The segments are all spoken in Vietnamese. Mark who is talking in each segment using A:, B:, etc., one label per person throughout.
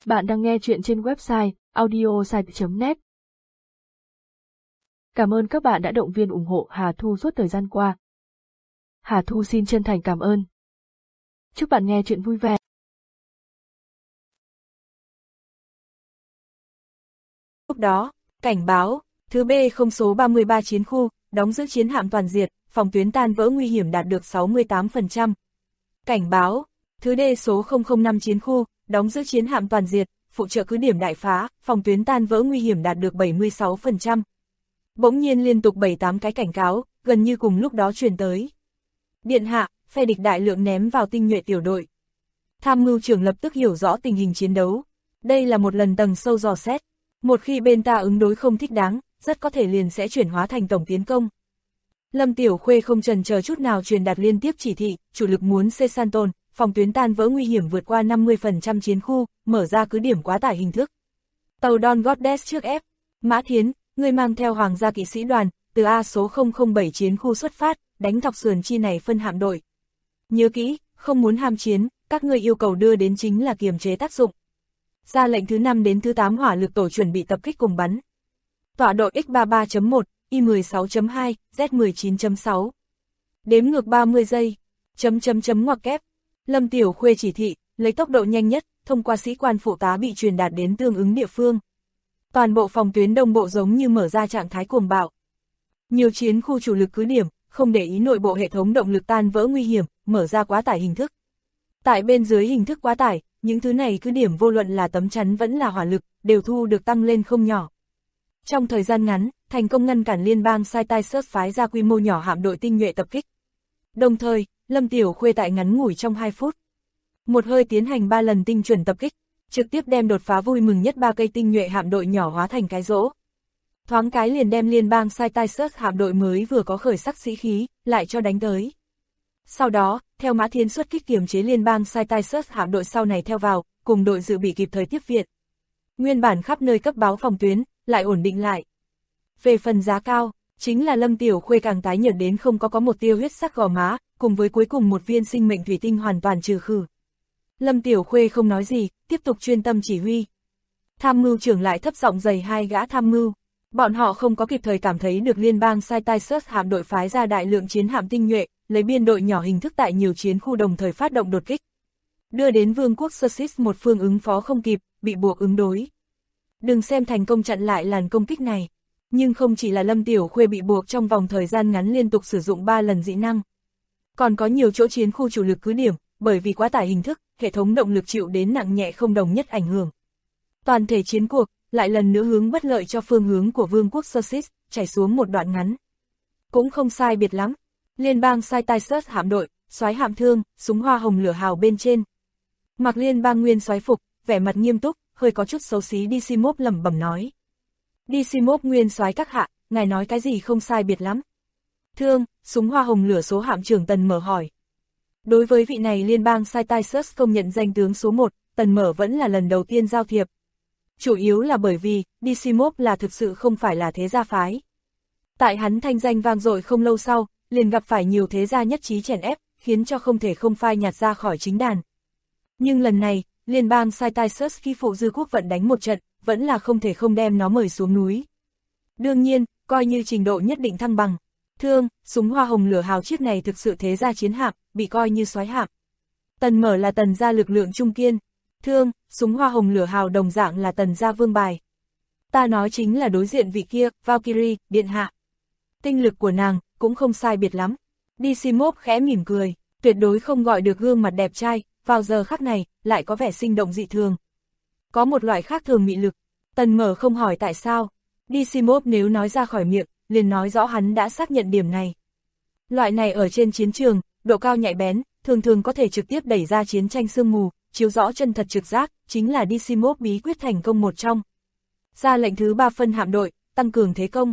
A: Bạn đang nghe chuyện trên website audiosite.net. Cảm ơn các bạn đã động viên ủng hộ Hà Thu suốt thời gian qua. Hà Thu xin chân thành cảm ơn. Chúc bạn nghe chuyện vui vẻ.
B: Lúc đó, cảnh báo, thứ B không số 33 chiến khu, đóng giữ chiến hạm toàn diệt, phòng tuyến tan vỡ nguy hiểm đạt được 68%. Cảnh báo, thứ D số 005 chiến khu, đóng giữ chiến hạm toàn diệt, phụ trợ cứ điểm đại phá, phòng tuyến tan vỡ nguy hiểm đạt được 76%. Bỗng nhiên liên tục 7-8 cái cảnh cáo, gần như cùng lúc đó truyền tới. Điện hạ, phe địch đại lượng ném vào tinh nhuệ tiểu đội. Tham mưu trưởng lập tức hiểu rõ tình hình chiến đấu. Đây là một lần tầng sâu dò xét. Một khi bên ta ứng đối không thích đáng, rất có thể liền sẽ chuyển hóa thành tổng tiến công. Lâm Tiểu Khuê không chần chờ chút nào truyền đạt liên tiếp chỉ thị, chủ lực muốn xây san tồn, phòng tuyến tan vỡ nguy hiểm vượt qua 50% chiến khu, mở ra cứ điểm quá tải hình thức. Tàu Dawn Goddess trước ép. Mã Thiến, người mang theo hoàng gia kỵ sĩ đoàn, từ A số 007 chiến khu xuất phát, đánh thọc sườn chi này phân hạm đội. Nhớ kỹ, không muốn ham chiến, các ngươi yêu cầu đưa đến chính là kiềm chế tác dụng. Ra lệnh thứ 5 đến thứ 8 hỏa lực tổ chuẩn bị tập kích cùng bắn. Tọa độ X33.1, Y16.2, Z19.6. Đếm ngược 30 giây. Ngoặc kép. Lâm Tiểu Khuê chỉ thị, lấy tốc độ nhanh nhất, thông qua sĩ quan phụ tá bị truyền đạt đến tương ứng địa phương. Toàn bộ phòng tuyến đông bộ giống như mở ra trạng thái cuồng bạo. Nhiều chiến khu chủ lực cứ điểm, không để ý nội bộ hệ thống động lực tan vỡ nguy hiểm, mở ra quá tải hình thức. Tại bên dưới hình thức quá tải, những thứ này cứ điểm vô luận là tấm chắn vẫn là hỏa lực, đều thu được tăng lên không nhỏ. Trong thời gian ngắn, thành công ngăn cản liên bang Cytaeus phái ra quy mô nhỏ hạm đội tinh nhuệ tập kích. Đồng thời, Lâm Tiểu Khuê tại ngắn ngủi trong 2 phút. Một hơi tiến hành 3 lần tinh chuẩn tập kích, trực tiếp đem đột phá vui mừng nhất 3 cây tinh nhuệ hạm đội nhỏ hóa thành cái rỗ. Thoáng cái liền đem liên bang Cytaeus hạm đội mới vừa có khởi sắc sĩ khí, lại cho đánh tới. Sau đó, theo Mã Thiến xuất kích kiềm chế liên bang Cytaeus hạm đội sau này theo vào, cùng đội dự bị kịp thời tiếp viện. Nguyên bản khắp nơi cấp báo phòng tuyến, lại ổn định lại. Về phần giá cao, chính là Lâm Tiểu Khuê càng tái nhợt đến không có một tia huyết sắc gò má, cùng với cuối cùng một viên sinh mệnh thủy tinh hoàn toàn trừ khử. Lâm Tiểu Khuê không nói gì, tiếp tục chuyên tâm chỉ huy. Tham mưu trưởng lại thấp giọng dày 2 gã tham mưu. Bọn họ không có kịp thời cảm thấy được liên bang Cytaeus hạm đội phái ra đại lượng chiến hạm tinh nhuệ, lấy biên đội nhỏ hình thức tại nhiều chiến khu đồng thời phát động đột kích. Đưa đến vương quốc Sussex một phương ứng phó không kịp, bị buộc ứng đối. Đừng xem thành công chặn lại làn công kích này. Nhưng không chỉ là Lâm Tiểu Khuê bị buộc trong vòng thời gian ngắn liên tục sử dụng 3 lần dị năng. Còn có nhiều chỗ chiến khu chủ lực cứ điểm, bởi vì quá tải hình thức, hệ thống động lực chịu đến nặng nhẹ không đồng nhất ảnh hưởng. Toàn thể chiến cuộc, lại lần nữa hướng bất lợi cho phương hướng của vương quốc Sussex, chảy xuống một đoạn ngắn. Cũng không sai biệt lắm. Liên bang Cytaeus hạm đội, soái hạm thương, súng hoa hồng lửa hào bên trên. Mặc liên bang nguyên soái phục, vẻ mặt nghiêm túc, hơi có chút xấu xí Decimov lẩm bẩm nói. Decimov nguyên soái các hạ, ngài nói cái gì không sai biệt lắm. Thương, súng hoa hồng lửa số hạm trưởng Tần Mở hỏi. Đối với vị này liên bang Cytaeus công nhận danh tướng số 1, Tần Mở vẫn là lần đầu tiên giao thiệp. Chủ yếu là bởi vì, Decimov là thực sự không phải là thế gia phái. Tại hắn thanh danh vang dội không lâu sau, liền gặp phải nhiều thế gia nhất trí chèn ép, khiến cho không thể không phai nhạt ra khỏi chính đàn. Nhưng lần này, liên bang Cytaeus khi phụ dư quốc vận đánh một trận, vẫn là không thể không đem nó mời xuống núi. Đương nhiên, coi như trình độ nhất định thăng bằng. Thương, súng hoa hồng lửa hào chiếc này thực sự thế gia chiến hạm, bị coi như soái hạm. Tần Mở là Tần gia lực lượng trung kiên. Thương, súng hoa hồng lửa hào đồng dạng là Tần gia vương bài. Ta nói chính là đối diện vị kia, Valkyrie, điện hạ. Tinh lực của nàng, cũng không sai biệt lắm. Decimov khẽ mỉm cười, tuyệt đối không gọi được gương mặt đẹp trai, vào giờ khắc này, lại có vẻ sinh động dị thường. Có một loại khác thường mị lực. Tần Mở không hỏi tại sao. Decimov nếu nói ra khỏi miệng, liền nói rõ hắn đã xác nhận điểm này. Loại này ở trên chiến trường, độ cao nhạy bén, thường thường có thể trực tiếp đẩy ra chiến tranh sương mù, chiếu rõ chân thật trực giác, chính là Decimov bí quyết thành công một trong. Ra lệnh thứ 3 phân hạm đội, tăng cường thế công.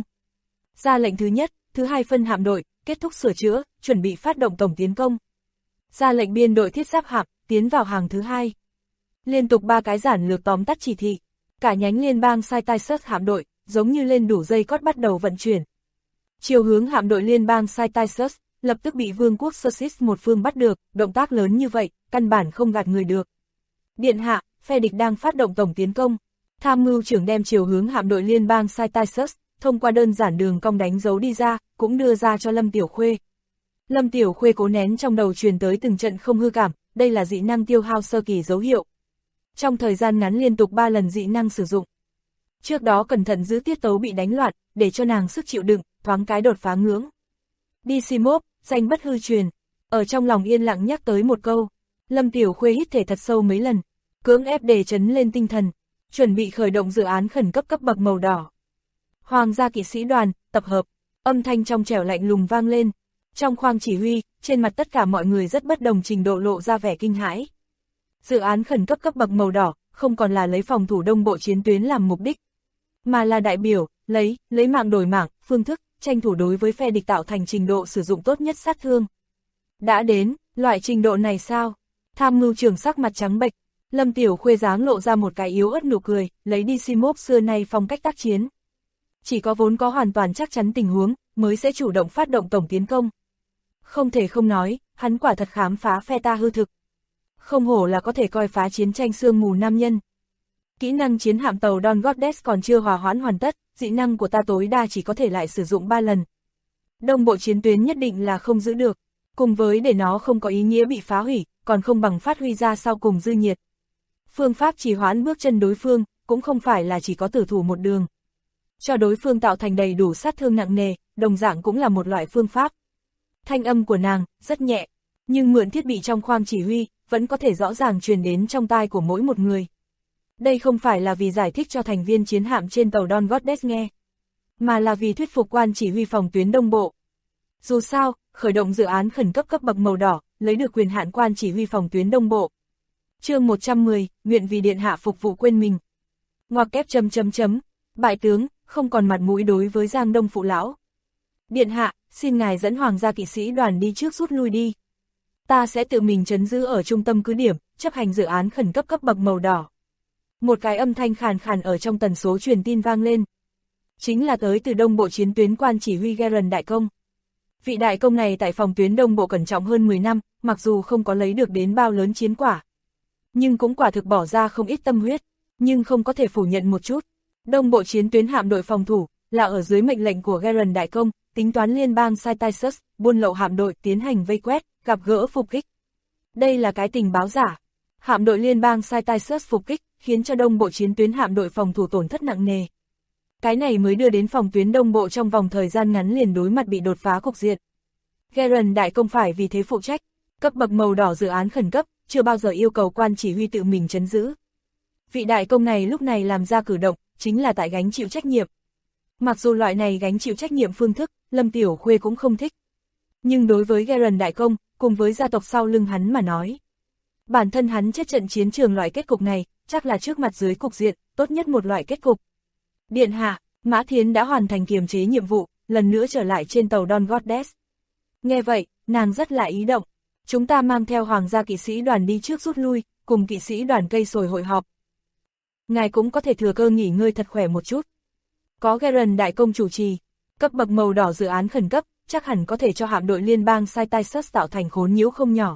B: Ra lệnh thứ nhất, thứ 2 phân hạm đội, kết thúc sửa chữa, chuẩn bị phát động tổng tiến công. Ra lệnh biên đội thiết giáp hạm, tiến vào hàng thứ 2. Liên tục 3 cái giản lược tóm tắt chỉ thị. Cả nhánh liên bang Cytaeus hạm đội, giống như lên đủ dây cót bắt đầu vận chuyển. Chiều hướng hạm đội liên bang Cytaeus, lập tức bị vương quốc Sussex một phương bắt được, động tác lớn như vậy, căn bản không gạt người được. Điện hạ, phe địch đang phát động tổng tiến công. Tham mưu trưởng đem chiều hướng hạm đội liên bang Cyrus, thông qua đơn giản đường cong đánh dấu đi ra, cũng đưa ra cho Lâm Tiểu Khuê. Lâm Tiểu Khuê cố nén trong đầu truyền tới từng trận không hư cảm, đây là dị năng tiêu hao sơ kỳ dấu hiệu. Trong thời gian ngắn liên tục 3 lần dị năng sử dụng. Trước đó cẩn thận giữ tiết tấu bị đánh loạn, để cho nàng sức chịu đựng, thoáng cái đột phá ngưỡng. DC-1, danh bất hư truyền, ở trong lòng yên lặng nhắc tới một câu. Lâm Tiểu Khuê hít thể thật sâu mấy lần, cưỡng ép để trấn lên tinh thần, chuẩn bị khởi động dự án khẩn cấp cấp bậc màu đỏ. Hoàng gia kỵ sĩ đoàn, tập hợp, âm thanh trong trẻo lạnh lùng vang lên. Trong khoang chỉ huy, trên mặt tất cả mọi người rất bất đồng trình độ lộ ra vẻ kinh hãi. Dự án khẩn cấp cấp bậc màu đỏ, không còn là lấy phòng thủ đông bộ chiến tuyến làm mục đích, mà là đại biểu, lấy mạng đổi mạng, phương thức, tranh thủ đối với phe địch tạo thành trình độ sử dụng tốt nhất sát thương. Đã đến, loại trình độ này sao? Tham mưu trưởng sắc mặt trắng bệch, Lâm Tiểu Khuê dáng lộ ra một cái yếu ớt nụ cười, lấy DC-1 xưa nay phong cách tác chiến. Chỉ có vốn có hoàn toàn chắc chắn tình huống, mới sẽ chủ động phát động tổng tiến công. Không thể không nói, hắn quả thật khám phá phe ta hư thực. Không hổ là có thể coi phá chiến tranh sương mù nam nhân. Kỹ năng chiến hạm tàu Dawn Goddess còn chưa hòa hoãn hoàn tất, dị năng của ta tối đa chỉ có thể lại sử dụng 3 lần. Đông bộ chiến tuyến nhất định là không giữ được, cùng với để nó không có ý nghĩa bị phá hủy, còn không bằng phát huy ra sau cùng dư nhiệt. Phương pháp trì hoãn bước chân đối phương, cũng không phải là chỉ có tử thủ một đường. Cho đối phương tạo thành đầy đủ sát thương nặng nề, đồng dạng cũng là một loại phương pháp. Thanh âm của nàng, rất nhẹ, nhưng mượn thiết bị trong khoang chỉ huy, vẫn có thể rõ ràng truyền đến trong tai của mỗi một người. Đây không phải là vì giải thích cho thành viên chiến hạm trên tàu Dawn Goddess nghe, mà là vì thuyết phục quan chỉ huy phòng tuyến đông bộ. Dù sao, khởi động dự án khẩn cấp cấp bậc màu đỏ, lấy được quyền hạn quan chỉ huy phòng tuyến đông bộ. Chương 110, nguyện vì điện hạ phục vụ quên mình. Ngoặc kép ... Bại tướng, không còn mặt mũi đối với Giang Đông phụ lão. Điện hạ, xin ngài dẫn hoàng gia kỵ sĩ đoàn đi trước rút lui đi. Ta sẽ tự mình trấn giữ ở trung tâm cứ điểm, chấp hành dự án khẩn cấp cấp bậc màu đỏ. Một cái âm thanh khàn khàn ở trong tần số truyền tin vang lên. Chính là tới từ đông bộ chiến tuyến quan chỉ huy Garen đại công. Vị đại công này tại phòng tuyến đông bộ cẩn trọng hơn 10 năm, mặc dù không có lấy được đến bao lớn chiến quả, nhưng cũng quả thực bỏ ra không ít tâm huyết, nhưng không có thể phủ nhận một chút. Đông bộ chiến tuyến hạm đội phòng thủ, là ở dưới mệnh lệnh của Garen đại công, tính toán liên bang Cyrus, buôn lậu hạm đội tiến hành vây quét, gặp gỡ phục kích. Đây là cái tình báo giả. Hạm đội liên bang Cyrus phục kích, khiến cho đông bộ chiến tuyến hạm đội phòng thủ tổn thất nặng nề. Cái này mới đưa đến phòng tuyến đông bộ trong vòng thời gian ngắn liền đối mặt bị đột phá cục diện. Garen đại công phải vì thế phụ trách, cấp bậc màu đỏ dự án khẩn cấp, chưa bao giờ yêu cầu quan chỉ huy tự mình trấn giữ. Vị đại công này lúc này làm ra cử động, chính là tại gánh chịu trách nhiệm. Mặc dù loại này gánh chịu trách nhiệm phương thức, Lâm Tiểu Khuê cũng không thích. Nhưng đối với Garen đại công, cùng với gia tộc sau lưng hắn mà nói, bản thân hắn chết trận chiến trường loại kết cục này, chắc là trước mặt dưới cục diện, tốt nhất một loại kết cục. Điện hạ, Mã Thiến đã hoàn thành kiềm chế nhiệm vụ, lần nữa trở lại trên tàu Dawn Goddess. Nghe vậy, nàng rất là ý động. Chúng ta mang theo hoàng gia kỵ sĩ đoàn đi trước rút lui, cùng kỵ sĩ đoàn cây sồi hội họp. Ngài cũng có thể thừa cơ nghỉ ngơi thật khỏe một chút. Có Garen đại công chủ trì, cấp bậc màu đỏ dự án khẩn cấp, chắc hẳn có thể cho hạm đội liên bang Cyrus tạo thành khốn nhiễu không nhỏ.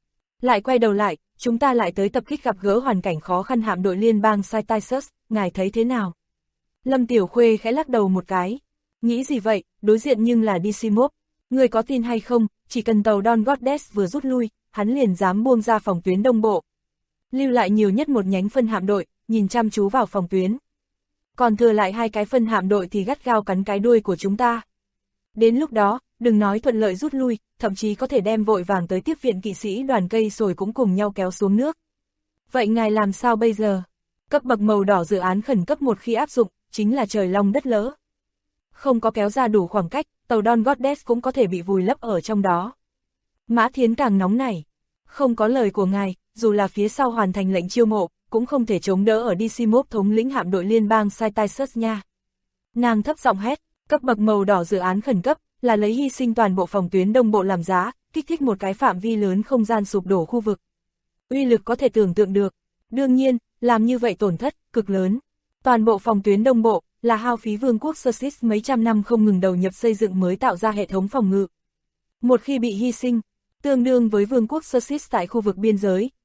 B: Lại quay đầu lại, chúng ta lại tới tập kích gặp gỡ hoàn cảnh khó khăn hạm đội liên bang Cyrus, ngài thấy thế nào? Lâm Tiểu Khuê khẽ lắc đầu một cái. Nghĩ gì vậy, đối diện nhưng là DC-1. Người có tin hay không, chỉ cần tàu Dawn Goddess vừa rút lui, hắn liền dám buông ra phòng tuyến đông bộ. Lưu lại nhiều nhất một nhánh phân hạm đội, nhìn chăm chú vào phòng tuyến. Còn thừa lại 2 cái phân hạm đội thì gắt gao cắn cái đuôi của chúng ta. Đến lúc đó, đừng nói thuận lợi rút lui, thậm chí có thể đem vội vàng tới tiếp viện kỵ sĩ đoàn cây sồi cũng cùng nhau kéo xuống nước. Vậy ngài làm sao bây giờ? Cấp bậc màu đỏ dự án khẩn cấp một khi áp dụng, chính là trời long đất lỡ. Không có kéo ra đủ khoảng cách, tàu Dawn Goddess cũng có thể bị vùi lấp ở trong đó. Mã Thiến càng nóng nảy. Không có lời của ngài, dù là phía sau hoàn thành lệnh chiêu mộ, cũng không thể chống đỡ ở DC-1 thống lĩnh hạm đội liên bang Cyrus nha. Nàng thấp giọng hét, cấp bậc màu đỏ dự án khẩn cấp, là lấy hy sinh toàn bộ phòng tuyến đông bộ làm giá, kích thích một cái phạm vi lớn không gian sụp đổ khu vực. Uy lực có thể tưởng tượng được. Đương nhiên, làm như vậy tổn thất, cực lớn. Toàn bộ phòng tuyến đông bộ, là hao phí vương quốc Sussex mấy trăm năm không ngừng đầu nhập xây dựng mới tạo ra hệ thống phòng ngự. Một khi bị hy sinh, tương đương với vương quốc Sussex tại khu vực biên giới,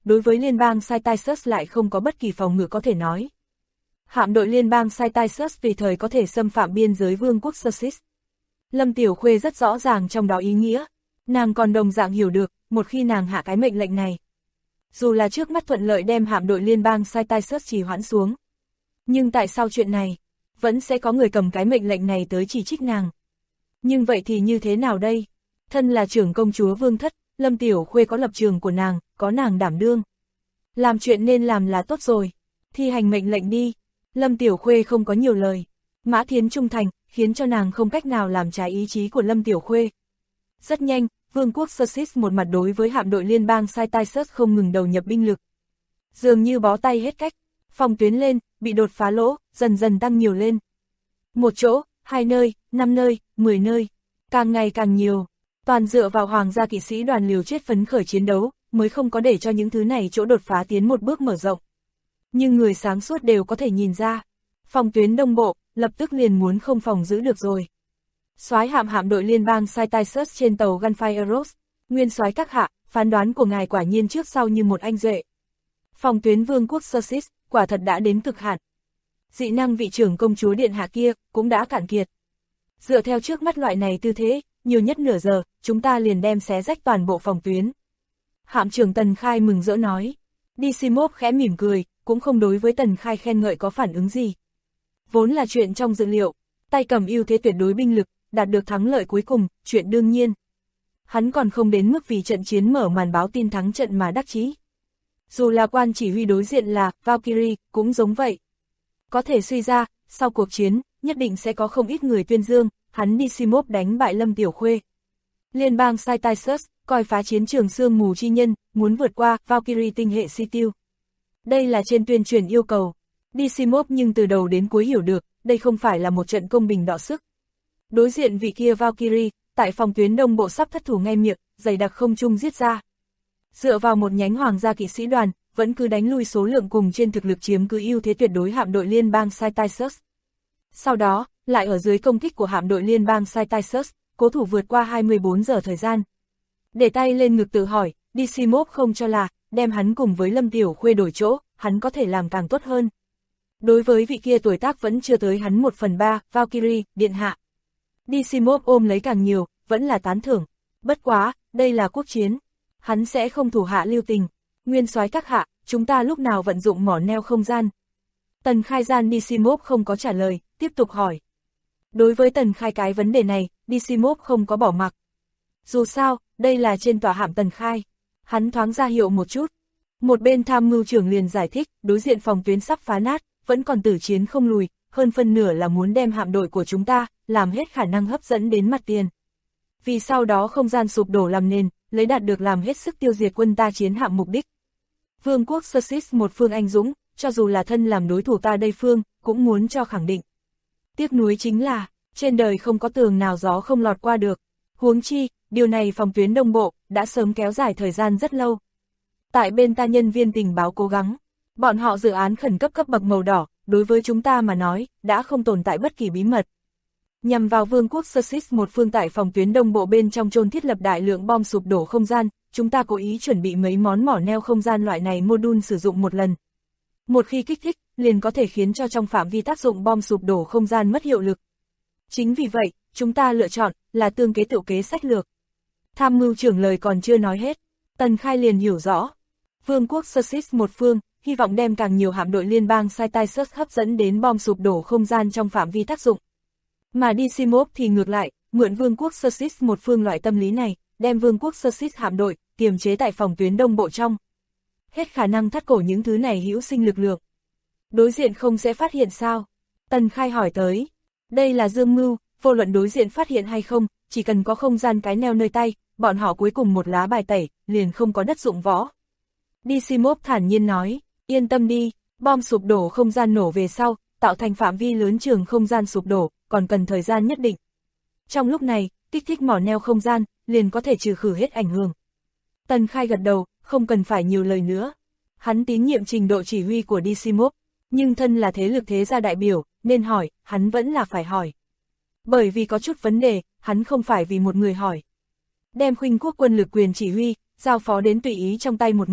B: đối với liên bang Cyrus lại không có bất kỳ phòng ngự có thể nói. Hạm đội liên bang Cyrus tùy thời có thể xâm phạm biên giới vương quốc Sussex. Lâm Tiểu Khuê rất rõ ràng trong đó ý nghĩa, nàng còn đồng dạng hiểu được, một khi nàng hạ cái mệnh lệnh này. Dù là trước mắt thuận lợi đem hạm đội liên bang Cyrus trì hoãn xuống. Nhưng tại sao chuyện này, vẫn sẽ có người cầm cái mệnh lệnh này tới chỉ trích nàng. Nhưng vậy thì như thế nào đây? Thân là trưởng công chúa vương thất, Lâm Tiểu Khuê có lập trường của nàng, có nàng đảm đương. Làm chuyện nên làm là tốt rồi, thi hành mệnh lệnh đi. Lâm Tiểu Khuê không có nhiều lời. Mã Thiến trung thành, khiến cho nàng không cách nào làm trái ý chí của Lâm Tiểu Khuê. Rất nhanh, vương quốc Sussex một mặt đối với hạm đội liên bang Cyrus không ngừng đầu nhập binh lực. Dường như bó tay hết cách, phòng tuyến lên, bị đột phá lỗ, dần dần tăng nhiều lên. Một chỗ, 2 nơi, 5 nơi, 10 nơi, càng ngày càng nhiều. Toàn dựa vào hoàng gia kỵ sĩ đoàn liều chết phấn khởi chiến đấu, mới không có để cho những thứ này chỗ đột phá tiến một bước mở rộng. Nhưng người sáng suốt đều có thể nhìn ra, phòng tuyến đông bộ, lập tức liền muốn không phòng giữ được rồi. Soái hạm đội liên bang Cyrus trên tàu Gunfire Rose, nguyên soái các hạ, phán đoán của ngài quả nhiên trước sau như một anh duệ. Phòng tuyến vương quốc Sussex, quả thật đã đến cực hạn. Dị năng vị trưởng công chúa điện hạ kia, cũng đã cạn kiệt. Dựa theo trước mắt loại này tư thế, nhiều nhất nửa giờ, chúng ta liền đem xé rách toàn bộ phòng tuyến. Hạm trưởng Tần Khai mừng rỡ nói. Dysimov khẽ mỉm cười, cũng không đối với Tần Khai khen ngợi có phản ứng gì. Vốn là chuyện trong dự liệu, tay cầm ưu thế tuyệt đối binh lực, đạt được thắng lợi cuối cùng, chuyện đương nhiên. Hắn còn không đến mức vì trận chiến mở màn báo tin thắng trận mà đắc chí. Dù là quan chỉ huy đối diện là Valkyrie, cũng giống vậy. Có thể suy ra, sau cuộc chiến, nhất định sẽ có không ít người tuyên dương, hắn Dysimov đánh bại Lâm Tiểu Khuê. Liên bang Cyrus, coi phá chiến trường sương mù chi nhân, muốn vượt qua Valkyrie tinh hệ si tiêu. Đây là trên tuyên truyền yêu cầu. Dysimov nhưng từ đầu đến cuối hiểu được, đây không phải là một trận công bình đọ sức. Đối diện vị kia Valkyrie, tại phòng tuyến đông bộ sắp thất thủ ngay miệng, dày đặc không trung giết ra. Dựa vào một nhánh hoàng gia kỵ sĩ đoàn, vẫn cứ đánh lui số lượng cùng trên thực lực chiếm cứ ưu thế tuyệt đối hạm đội liên bang Cyrus. Sau đó, lại ở dưới công kích của hạm đội liên bang Cyrus, cố thủ vượt qua 24 giờ thời gian. Để tay lên ngực tự hỏi, Dysimov không cho là, đem hắn cùng với Lâm Tiểu Khuê đổi chỗ, hắn có thể làm càng tốt hơn. Đối với vị kia tuổi tác vẫn chưa tới hắn 1/3, Valkyrie, điện hạ. Dysimov ôm lấy càng nhiều, vẫn là tán thưởng. Bất quá, đây là quốc chiến. Hắn sẽ không thủ hạ lưu tình. Nguyên soái các hạ, chúng ta lúc nào vận dụng mỏ neo không gian? Tần Khai gian Dysimov không có trả lời, tiếp tục hỏi. Đối với Tần Khai cái vấn đề này, Dysimov không có bỏ mặc. Dù sao, đây là trên tòa hạm Tần Khai. Hắn thoáng ra hiệu một chút. Một bên tham mưu trưởng liền giải thích, đối diện phòng tuyến sắp phá nát, vẫn còn tử chiến không lùi, hơn phân nửa là muốn đem hạm đội của chúng ta, làm hết khả năng hấp dẫn đến mặt tiền. Vì sau đó không gian sụp đổ làm nền, lấy đạt được làm hết sức tiêu diệt quân ta chiến hạm mục đích. Vương quốc Sussex một phương anh dũng, cho dù là thân làm đối thủ ta đây phương, cũng muốn cho khẳng định. Tiếc nuối chính là, trên đời không có tường nào gió không lọt qua được. Huống chi, điều này phòng tuyến đông bộ, đã sớm kéo dài thời gian rất lâu. Tại bên ta nhân viên tình báo cố gắng, bọn họ dự án khẩn cấp cấp bậc màu đỏ, đối với chúng ta mà nói, đã không tồn tại bất kỳ bí mật. Nhằm vào vương quốc Sussex một phương tại phòng tuyến đông bộ bên trong chôn thiết lập đại lượng bom sụp đổ không gian, chúng ta cố ý chuẩn bị mấy món mỏ neo không gian loại này module sử dụng một lần. Một khi kích thích, liền có thể khiến cho trong phạm vi tác dụng bom sụp đổ không gian mất hiệu lực. Chính vì vậy, chúng ta lựa chọn là tương kế tự kế sách lược. Tham mưu trưởng lời còn chưa nói hết, Tần Khai liền hiểu rõ. Vương quốc Sussex một phương, hy vọng đem càng nhiều hạm đội liên bang Cyrus hấp dẫn đến bom sụp đổ không gian trong phạm vi tác dụng. Mà Dysimov thì ngược lại, mượn vương quốc Sussex một phương loại tâm lý này, đem vương quốc Sussex hạm đội, kiềm chế tại phòng tuyến đông bộ trong. Hết khả năng thắt cổ những thứ này hữu sinh lực lượng. Đối diện không sẽ phát hiện sao? Tần Khai hỏi tới. Đây là dương mưu, vô luận đối diện phát hiện hay không, chỉ cần có không gian cái neo nơi tay, bọn họ cuối cùng một lá bài tẩy, liền không có đất dụng võ. Dysimov thản nhiên nói, yên tâm đi, bom sụp đổ không gian nổ về sau, tạo thành phạm vi lớn trường không gian sụp đổ, còn cần thời gian nhất định. Trong lúc này, kích thích mỏ neo không gian, liền có thể trừ khử hết ảnh hưởng. Tần Khai gật đầu, không cần phải nhiều lời nữa. Hắn tín nhiệm trình độ chỉ huy của Dysimov, nhưng thân là thế lực thế gia đại biểu, nên hỏi, hắn vẫn là phải hỏi. Bởi vì có chút vấn đề, hắn không phải vì một người hỏi. Đem khuynh quốc quân lực quyền chỉ huy, giao phó đến tùy ý trong tay một người,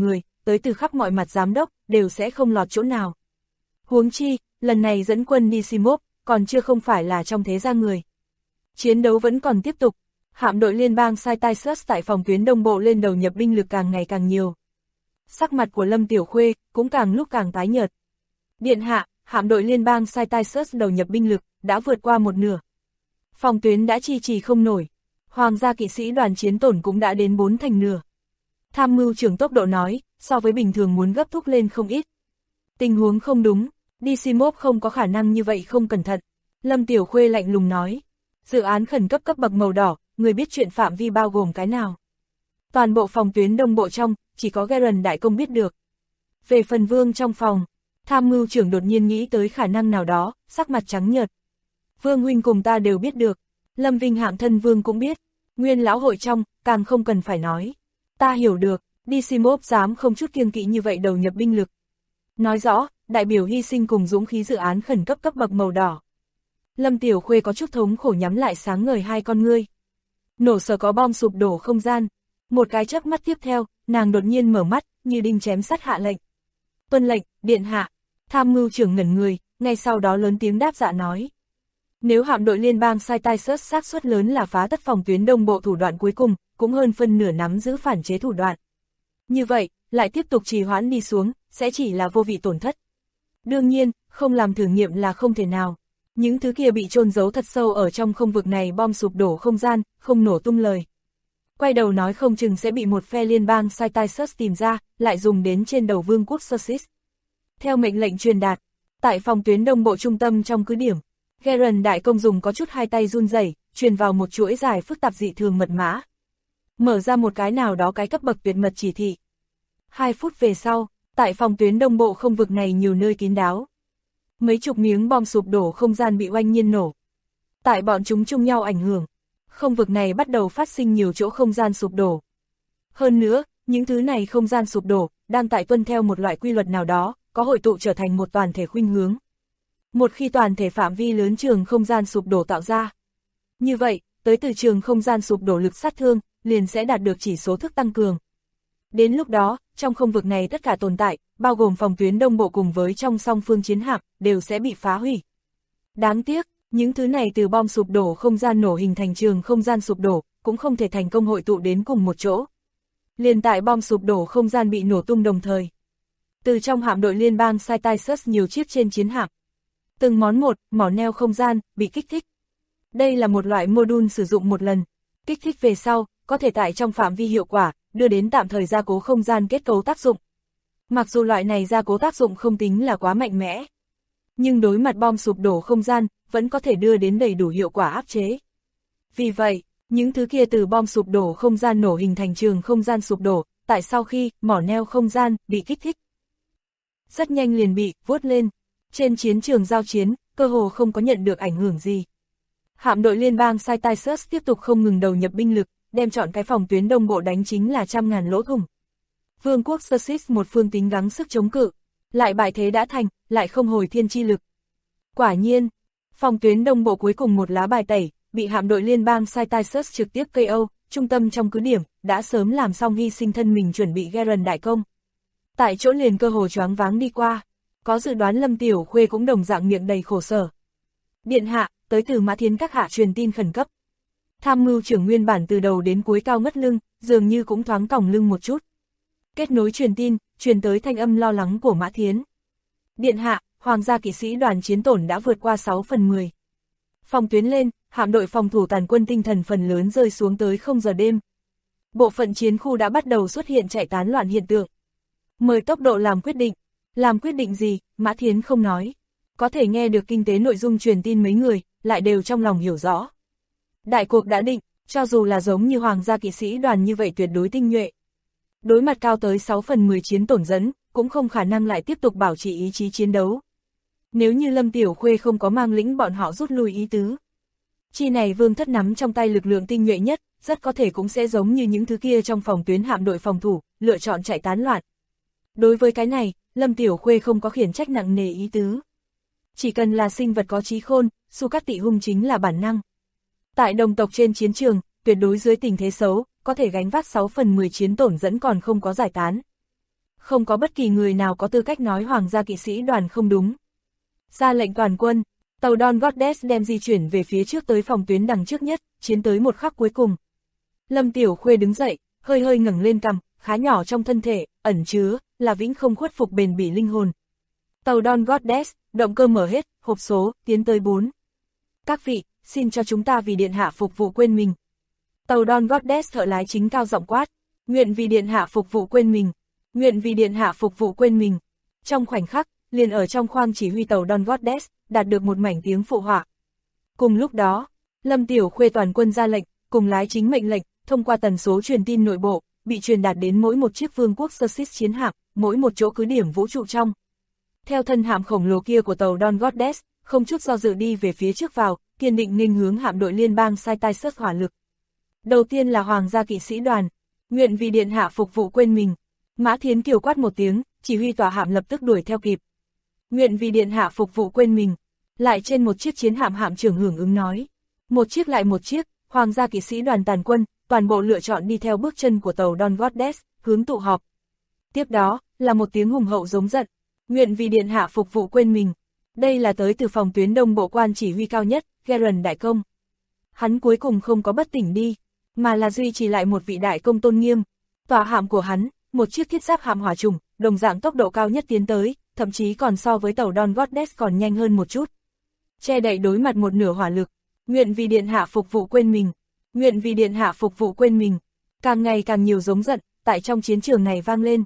B: tới từ khắp mọi mặt giám đốc, đều sẽ không lọt chỗ nào. Huống chi, lần này dẫn quân đi Simop, còn chưa không phải là trong thế gia người. Chiến đấu vẫn còn tiếp tục, hạm đội liên bang Cyrus tại phòng tuyến đông bộ lên đầu nhập binh lực càng ngày càng nhiều. Sắc mặt của Lâm Tiểu Khuê cũng càng lúc càng tái nhợt. Điện hạ, hạm đội liên bang Cyrus đầu nhập binh lực đã vượt qua một nửa. Phòng tuyến đã chi trì không nổi. Hoàng gia kỵ sĩ đoàn chiến tổn cũng đã đến 4/4. Tham mưu trưởng tốc độ nói, so với bình thường muốn gấp thúc lên không ít. Tình huống không đúng, đi Simop không có khả năng như vậy không cẩn thận. Lâm Tiểu Khuê lạnh lùng nói, dự án khẩn cấp cấp bậc màu đỏ, người biết chuyện phạm vi bao gồm cái nào. Toàn bộ phòng tuyến đông bộ trong, chỉ có Garen đại công biết được. Về phần Vương trong phòng, tham mưu trưởng đột nhiên nghĩ tới khả năng nào đó, sắc mặt trắng nhợt. Vương huynh cùng ta đều biết được, Lâm Vinh hạng thân Vương cũng biết, Nguyên lão hội trong, càng không cần phải nói. Ta hiểu được, đi Simop dám không chút kiêng kỵ như vậy đầu nhập binh lực. Nói rõ, đại biểu hy sinh cùng dũng khí dự án khẩn cấp cấp bậc màu đỏ. Lâm Tiểu Khuê có chút thống khổ nhắm lại sáng ngời hai con ngươi. Nổ sở có bom sụp đổ không gian. Một cái chớp mắt tiếp theo, nàng đột nhiên mở mắt, như đinh chém sắt hạ lệnh. Tuân lệnh, điện hạ. Tham mưu trưởng ngẩn người, ngay sau đó lớn tiếng đáp dạ nói. Nếu hạm đội liên bang Cyrus xác suất lớn là phá tất phòng tuyến đông bộ thủ đoạn cuối cùng, cũng hơn phân nửa nắm giữ phản chế thủ đoạn. Như vậy, lại tiếp tục trì hoãn đi xuống, sẽ chỉ là vô vị tổn thất. Đương nhiên, không làm thử nghiệm là không thể nào. Những thứ kia bị chôn giấu thật sâu ở trong không vực này bom sụp đổ không gian, không nổ tung lời. Quay đầu nói không chừng sẽ bị một phe liên bang Cyrus tìm ra, lại dùng đến trên đầu vương quốc Sosis. Theo mệnh lệnh truyền đạt, tại phòng tuyến đông bộ trung tâm trong cứ điểm, Garen đại công dùng có chút hai tay run rẩy, truyền vào một chuỗi dài phức tạp dị thường mật mã. Mở ra một cái nào đó cái cấp bậc tuyệt mật chỉ thị. 2 phút về sau, tại phòng tuyến đông bộ không vực này nhiều nơi kín đáo. Mấy chục miếng bom sụp đổ không gian bị oanh nhiên nổ. Tại bọn chúng chung nhau ảnh hưởng, không vực này bắt đầu phát sinh nhiều chỗ không gian sụp đổ. Hơn nữa, những thứ này không gian sụp đổ, đang tại tuân theo một loại quy luật nào đó, có hội tụ trở thành một toàn thể khuynh hướng. Một khi toàn thể phạm vi lớn trường không gian sụp đổ tạo ra. Như vậy, tới từ trường không gian sụp đổ lực sát thương, liền sẽ đạt được chỉ số thức tăng cường. Đến lúc đó, trong không vực này tất cả tồn tại, bao gồm phòng tuyến đông bộ cùng với trong song phương chiến hạm, đều sẽ bị phá hủy. Đáng tiếc, những thứ này từ bom sụp đổ không gian nổ hình thành trường không gian sụp đổ, cũng không thể thành công hội tụ đến cùng một chỗ. Liền tại bom sụp đổ không gian bị nổ tung đồng thời. Từ trong hạm đội liên bang Cyrus nhiều chiếc trên chiến hạm. Từng mỏ neo không gian, bị kích thích. Đây là một loại module sử dụng một lần. Kích thích về sau, có thể tại trong phạm vi hiệu quả, đưa đến tạm thời gia cố không gian kết cấu tác dụng. Mặc dù loại này gia cố tác dụng không tính là quá mạnh mẽ, nhưng đối mặt bom sụp đổ không gian, vẫn có thể đưa đến đầy đủ hiệu quả áp chế. Vì vậy, những thứ kia từ bom sụp đổ không gian nổ hình thành trường không gian sụp đổ, tại sau khi mỏ neo không gian bị kích thích, rất nhanh liền bị vuốt lên. Trên chiến trường giao chiến, cơ hồ không có nhận được ảnh hưởng gì. Hạm đội liên bang Cyrus tiếp tục không ngừng đầu nhập binh lực, đem chọn cái phòng tuyến đông bộ đánh chính là trăm ngàn lỗ thủng. Vương quốc Sosis một phương tính gắng sức chống cự, lại bại thế đã thành, lại không hồi thiên chi lực. Quả nhiên, phòng tuyến đông bộ cuối cùng một lá bài tẩy, bị hạm đội liên bang Cyrus trực tiếp KO, trung tâm trong cứ điểm, đã sớm làm xong hy sinh thân mình chuẩn bị Garen đại công. Tại chỗ liền cơ hồ choáng váng đi qua, có dự đoán Lâm Tiểu Khuê cũng đồng dạng miệng đầy khổ sở. Điện hạ, tới từ Mã Thiến các hạ truyền tin khẩn cấp. Tham mưu trưởng nguyên bản từ đầu đến cuối cao ngất lưng, dường như cũng thoáng còng lưng một chút. Kết nối truyền tin, truyền tới thanh âm lo lắng của Mã Thiến. Điện hạ, Hoàng gia kỵ sĩ đoàn chiến tổn đã vượt qua 6/10. Phòng tuyến lên, hạm đội phòng thủ tàn quân tinh thần phần lớn rơi xuống tới 0 giờ đêm. Bộ phận chiến khu đã bắt đầu xuất hiện chạy tán loạn hiện tượng. Mời tốc độ làm quyết định. Làm quyết định gì, Mã Thiến không nói. Có thể nghe được kinh tế nội dung truyền tin mấy người, lại đều trong lòng hiểu rõ. Đại cuộc đã định, cho dù là giống như Hoàng gia kỵ sĩ đoàn như vậy tuyệt đối tinh nhuệ. Đối mặt cao tới 6/10 chiến tổn dẫn, cũng không khả năng lại tiếp tục bảo trì ý chí chiến đấu. Nếu như Lâm Tiểu Khuê không có mang lĩnh bọn họ rút lui ý tứ. Chi này vương thất nắm trong tay lực lượng tinh nhuệ nhất, rất có thể cũng sẽ giống như những thứ kia trong phòng tuyến hạm đội phòng thủ, lựa chọn chạy tán loạn. Đối với cái này, Lâm Tiểu Khuê không có khiển trách nặng nề ý tứ. Chỉ cần là sinh vật có trí khôn, Su Cát Tị Hung chính là bản năng. Tại đồng tộc trên chiến trường, tuyệt đối dưới tình thế xấu, có thể gánh vác 6/10 chiến tổn dẫn còn không có giải tán. Không có bất kỳ người nào có tư cách nói Hoàng gia kỵ sĩ đoàn không đúng. Ra lệnh toàn quân, tàu Dawn Goddess đem di chuyển về phía trước tới phòng tuyến đằng trước nhất, chiến tới một khắc cuối cùng. Lâm Tiểu Khuê đứng dậy, hơi hơi ngẩng lên cằm, khá nhỏ trong thân thể, ẩn chứa, là vĩnh không khuất phục bền bỉ linh hồn. Tàu Dawn Goddess, động cơ mở hết, hộp số, tiến tới 4. Các vị, xin cho chúng ta vì điện hạ phục vụ quên mình. Tàu Dawn Goddess thợ lái chính cao giọng quát, nguyện vì điện hạ phục vụ quên mình, nguyện vì điện hạ phục vụ quên mình. Trong khoảnh khắc, liền ở trong khoang chỉ huy tàu Dawn Goddess, đạt được một mảnh tiếng phụ họa. Cùng lúc đó, Lâm Tiểu Khuê toàn quân ra lệnh, cùng lái chính mệnh lệnh, thông qua tần số truyền tin nội bộ, bị truyền đạt đến mỗi một chiếc vương quốc Sussex chiến hạm, mỗi một chỗ cứ điểm vũ trụ trong. Theo thân hạm khổng lồ kia của tàu Dawn Goddess, không chút do dự đi về phía trước vào, kiên định nghênh hướng hạm đội liên bang Sai-Tai-Sus hỏa lực. Đầu tiên là Hoàng gia kỵ sĩ đoàn, nguyện vì điện hạ phục vụ quên mình. Mã Thiến Kiều quát một tiếng, chỉ huy tòa hạm lập tức đuổi theo kịp. Nguyện vì điện hạ phục vụ quên mình. Lại trên một chiếc chiến hạm hạm trưởng hưởng ứng nói. Một chiếc lại một chiếc, Hoàng gia kỵ sĩ đoàn tàn quân, toàn bộ lựa chọn đi theo bước chân của tàu Dawn Goddess, hướng tụ họp. Tiếp đó, là một tiếng hùng hậu giống giận. Nguyện vì điện hạ phục vụ quên mình. Đây là tới từ phòng tuyến đông bộ quan chỉ huy cao nhất, Gerard đại công. Hắn cuối cùng không có bất tỉnh đi, mà là duy trì lại một vị đại công tôn nghiêm. Tòa hạm của hắn, một chiếc thiết giáp hạm hỏa trùng, đồng dạng tốc độ cao nhất tiến tới, thậm chí còn so với tàu Dawn Goddess còn nhanh hơn một chút. Che đậy đối mặt một nửa hỏa lực. Nguyện vì điện hạ phục vụ quên mình. Nguyện vì điện hạ phục vụ quên mình. Càng ngày càng nhiều giống giận, tại trong chiến trường này vang lên.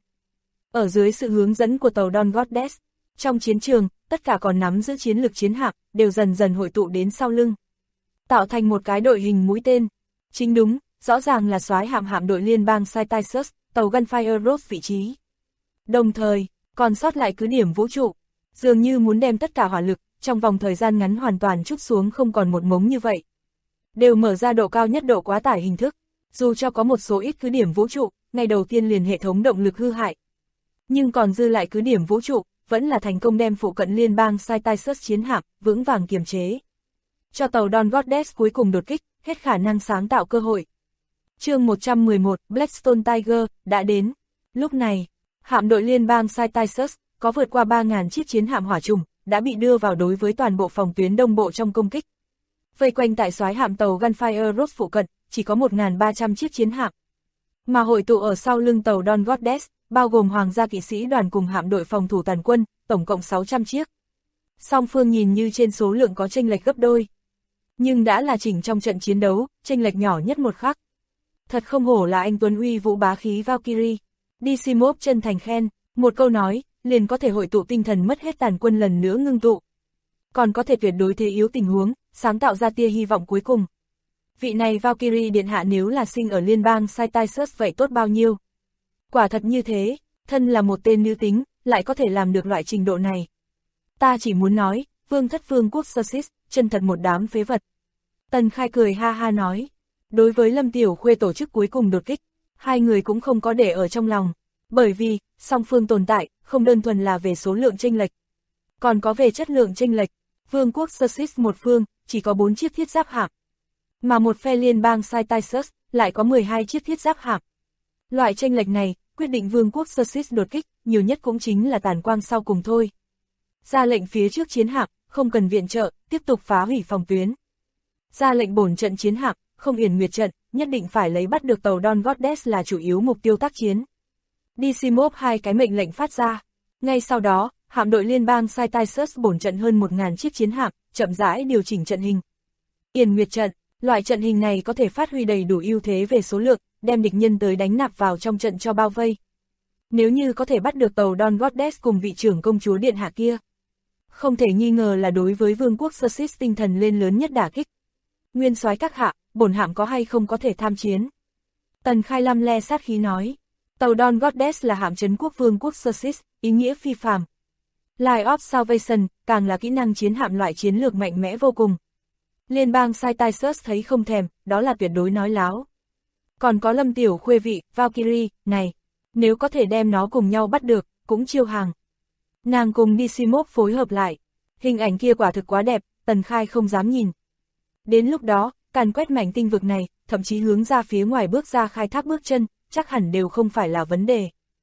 B: Ở dưới sự hướng dẫn của tàu Dawn Goddess, trong chiến trường, tất cả còn nắm giữ chiến lược chiến hạm, đều dần dần hội tụ đến sau lưng. Tạo thành một cái đội hình mũi tên. Chính đúng, rõ ràng là soái hạm đội liên bang Sai-Tai-Sus, tàu Gunfire Rose vị trí. Đồng thời, còn sót lại cứ điểm vũ trụ, dường như muốn đem tất cả hỏa lực, trong vòng thời gian ngắn hoàn toàn trút xuống không còn một mống như vậy. Đều mở ra độ cao nhất độ quá tải hình thức, dù cho có một số ít cứ điểm vũ trụ, ngày đầu tiên liền hệ thống động lực hư hại. Nhưng còn dư lại cứ điểm vũ trụ, vẫn là thành công đem phụ cận liên bang Sai-Tai-Sus chiến hạm, vững vàng kiềm chế. Cho tàu Dawn Goddess cuối cùng đột kích, hết khả năng sáng tạo cơ hội. Chương 111, Blackstone Tiger, đã đến. Lúc này, hạm đội liên bang Sai-Tai-Sus, có vượt qua 3.000 chiếc chiến hạm hỏa trùng, đã bị đưa vào đối với toàn bộ phòng tuyến đông bộ trong công kích. Vây quanh tại soái hạm tàu Gunfire Rose phụ cận, chỉ có 1.300 chiếc chiến hạm. Mà hội tụ ở sau lưng tàu Dawn Goddess, bao gồm Hoàng gia kỵ sĩ đoàn cùng hạm đội phòng thủ tàn quân, tổng cộng 600 chiếc. Song phương nhìn như trên số lượng có chênh lệch gấp đôi. Nhưng đã là chỉnh trong trận chiến đấu, chênh lệch nhỏ nhất một khắc. Thật không hổ là anh tuấn uy vũ bá khí Valkyrie. Dysimov chân thành khen, một câu nói, liền có thể hội tụ tinh thần mất hết tàn quân lần nữa ngưng tụ. Còn có thể tuyệt đối thế yếu tình huống, sáng tạo ra tia hy vọng cuối cùng. Vị này Valkyrie điện hạ nếu là sinh ở liên bang Sai-Tai-Sus vậy tốt bao nhiêu. Quả thật như thế, thân là một tên nữ tính, lại có thể làm được loại trình độ này. Ta chỉ muốn nói, vương thất vương quốc Sussex, chân thật một đám phế vật. Tần Khai cười ha ha nói. Đối với Lâm Tiểu Khuê tổ chức cuối cùng đột kích, hai người cũng không có để ở trong lòng. Bởi vì, song phương tồn tại, không đơn thuần là về số lượng chênh lệch, còn có về chất lượng chênh lệch. Vương quốc Sussex một phương, chỉ có 4 chiếc thiết giáp hạm. Mà một phe liên bang Sai-Tai-Sus, lại có 12 chiếc thiết giáp hạm. Loại chênh lệch này, quyết định vương quốc Sussex đột kích, nhiều nhất cũng chính là tàn quang sau cùng thôi. Ra lệnh phía trước chiến hạm, không cần viện trợ, tiếp tục phá hủy phòng tuyến. Ra lệnh bổn trận chiến hạm, không yển nguyệt trận, nhất định phải lấy bắt được tàu Dawn Goddess là chủ yếu mục tiêu tác chiến. Dysimov hai cái mệnh lệnh phát ra. Ngay sau đó, hạm đội liên bang Sai-Tai-Sus bổn trận hơn 1.000 chiếc chiến hạm, chậm rãi điều chỉnh trận hình. Yển nguyệt trận, loại trận hình này có thể phát huy đầy đủ ưu thế về số lượng, đem địch nhân tới đánh nạp vào trong trận cho bao vây. Nếu như có thể bắt được tàu Dawn Goddess cùng vị trưởng công chúa điện hạ kia, không thể nghi ngờ là đối với vương quốc Sussex tinh thần lên lớn nhất đả kích. Nguyên soái các hạ, bổn hạm có hay không có thể tham chiến? Tần Khai lăm le sát khí nói. Tàu Dawn Goddess là hạm trấn quốc vương quốc Sussex, ý nghĩa phi phàm. Line of Salvation, càng là kỹ năng chiến hạm loại chiến lược mạnh mẽ vô cùng. Liên bang Sai-Tai-Sus thấy không thèm, đó là tuyệt đối nói láo. Còn có Lâm Tiểu Khuê vị, Valkyrie, này, nếu có thể đem nó cùng nhau bắt được, cũng chiêu hàng. Nàng cùng Dysimov phối hợp lại, hình ảnh kia quả thực quá đẹp, Tần Khai không dám nhìn. Đến lúc đó, càn quét mảnh tinh vực này, thậm chí hướng ra phía ngoài bước ra khai thác bước chân, chắc hẳn đều không phải là vấn đề.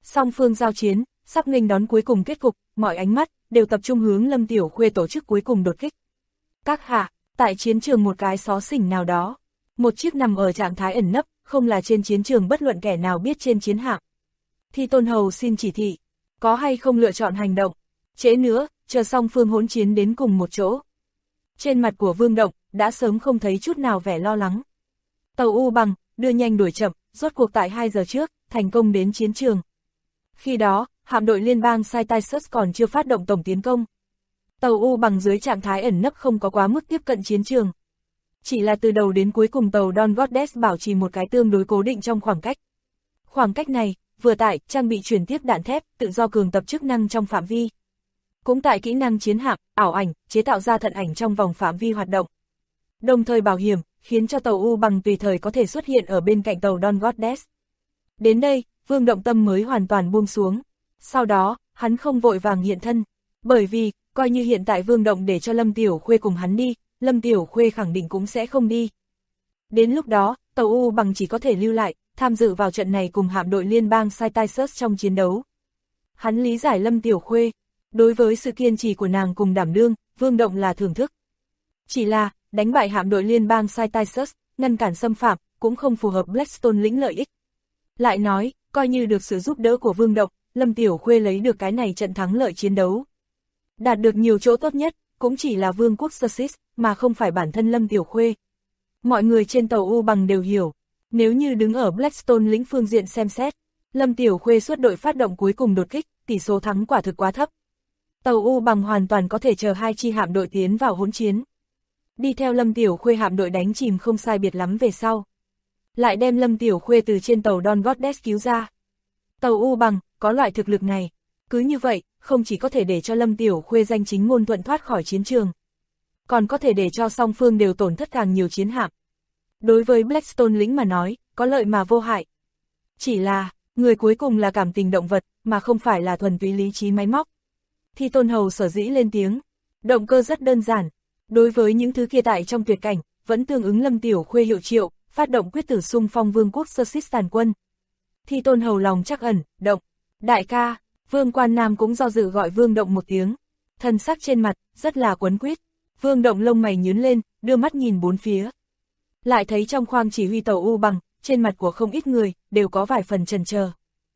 B: Song phương giao chiến, sắp nghênh đón cuối cùng kết cục, mọi ánh mắt đều tập trung hướng Lâm Tiểu Khuê tổ chức cuối cùng đột kích. Các hạ, tại chiến trường một cái xó xỉnh nào đó, một chiếc nằm ở trạng thái ẩn nấp, không là trên chiến trường bất luận kẻ nào biết trên chiến hạm. Thi Tôn Hầu xin chỉ thị, có hay không lựa chọn hành động, trễ nữa, chờ song phương hỗn chiến đến cùng một chỗ. Trên mặt của Vương Động, đã sớm không thấy chút nào vẻ lo lắng. Tàu U Bằng, đưa nhanh đuổi chậm, rốt cuộc tại 2 giờ trước, thành công đến chiến trường. Khi đó, hạm đội liên bang Cyrus còn chưa phát động tổng tiến công. Tàu U Bằng dưới trạng thái ẩn nấp không có quá mức tiếp cận chiến trường. Chỉ là từ đầu đến cuối cùng tàu Dawn Goddess bảo trì một cái tương đối cố định trong khoảng cách. Khoảng cách này, vừa tại, trang bị chuyển tiếp đạn thép, tự do cường tập chức năng trong phạm vi. Cũng tại kỹ năng chiến hạm, ảo ảnh, chế tạo ra thận ảnh trong vòng phạm vi hoạt động. Đồng thời bảo hiểm, khiến cho tàu U Bằng tùy thời có thể xuất hiện ở bên cạnh tàu Dawn Goddess. Đến đây, Vương Động tâm mới hoàn toàn buông xuống. Sau đó, hắn không vội vàng hiện thân. Bởi vì, coi như hiện tại Vương Động để cho Lâm Tiểu Khuê cùng hắn đi, Lâm Tiểu Khuê khẳng định cũng sẽ không đi. Đến lúc đó, tàu U Bằng chỉ có thể lưu lại, tham dự vào trận này cùng hạm đội liên bang Cyrus trong chiến đấu. Hắn lý giải Lâm Tiểu Khuê. Đối với sự kiên trì của nàng cùng đảm đương, Vương Động là thưởng thức. Chỉ là, đánh bại hạm đội liên bang Cyrus, ngăn cản xâm phạm, cũng không phù hợp Blackstone lĩnh lợi ích. Lại nói, coi như được sự giúp đỡ của Vương Động, Lâm Tiểu Khuê lấy được cái này trận thắng lợi chiến đấu. Đạt được nhiều chỗ tốt nhất, cũng chỉ là Vương quốc Sussex, mà không phải bản thân Lâm Tiểu Khuê. Mọi người trên tàu U Bằng đều hiểu, nếu như đứng ở Blackstone lĩnh phương diện xem xét, Lâm Tiểu Khuê xuất đội phát động cuối cùng đột kích, tỷ số thắng quả thực quá thấp. Tàu U Bằng hoàn toàn có thể chờ 2 chi hạm đội tiến vào hỗn chiến. Đi theo Lâm Tiểu Khuê hạm đội đánh chìm không sai biệt lắm về sau. Lại đem Lâm Tiểu Khuê từ trên tàu Dawn Goddess cứu ra. Tàu U Bằng, có loại thực lực này. Cứ như vậy, không chỉ có thể để cho Lâm Tiểu Khuê danh chính ngôn thuận thoát khỏi chiến trường, còn có thể để cho song phương đều tổn thất càng nhiều chiến hạm. Đối với Blackstone lĩnh mà nói, có lợi mà vô hại. Chỉ là, người cuối cùng là cảm tình động vật, mà không phải là thuần túy lý trí máy móc. Thi Tôn Hầu sở dĩ lên tiếng, động cơ rất đơn giản. Đối với những thứ kia tại trong tuyệt cảnh, vẫn tương ứng Lâm Tiểu Khuê hiệu triệu, phát động quyết tử xung phong Vương quốc Sussex tàn quân. Thi Tôn Hầu lòng chắc ẩn, động. Đại ca, Vương Quan Nam cũng do dự gọi Vương Động một tiếng. Thân sắc trên mặt, rất là quấn quýt. Vương Động lông mày nhướng lên, đưa mắt nhìn bốn phía. Lại thấy trong khoang chỉ huy tàu U Bằng, trên mặt của không ít người, đều có vài phần chần chờ.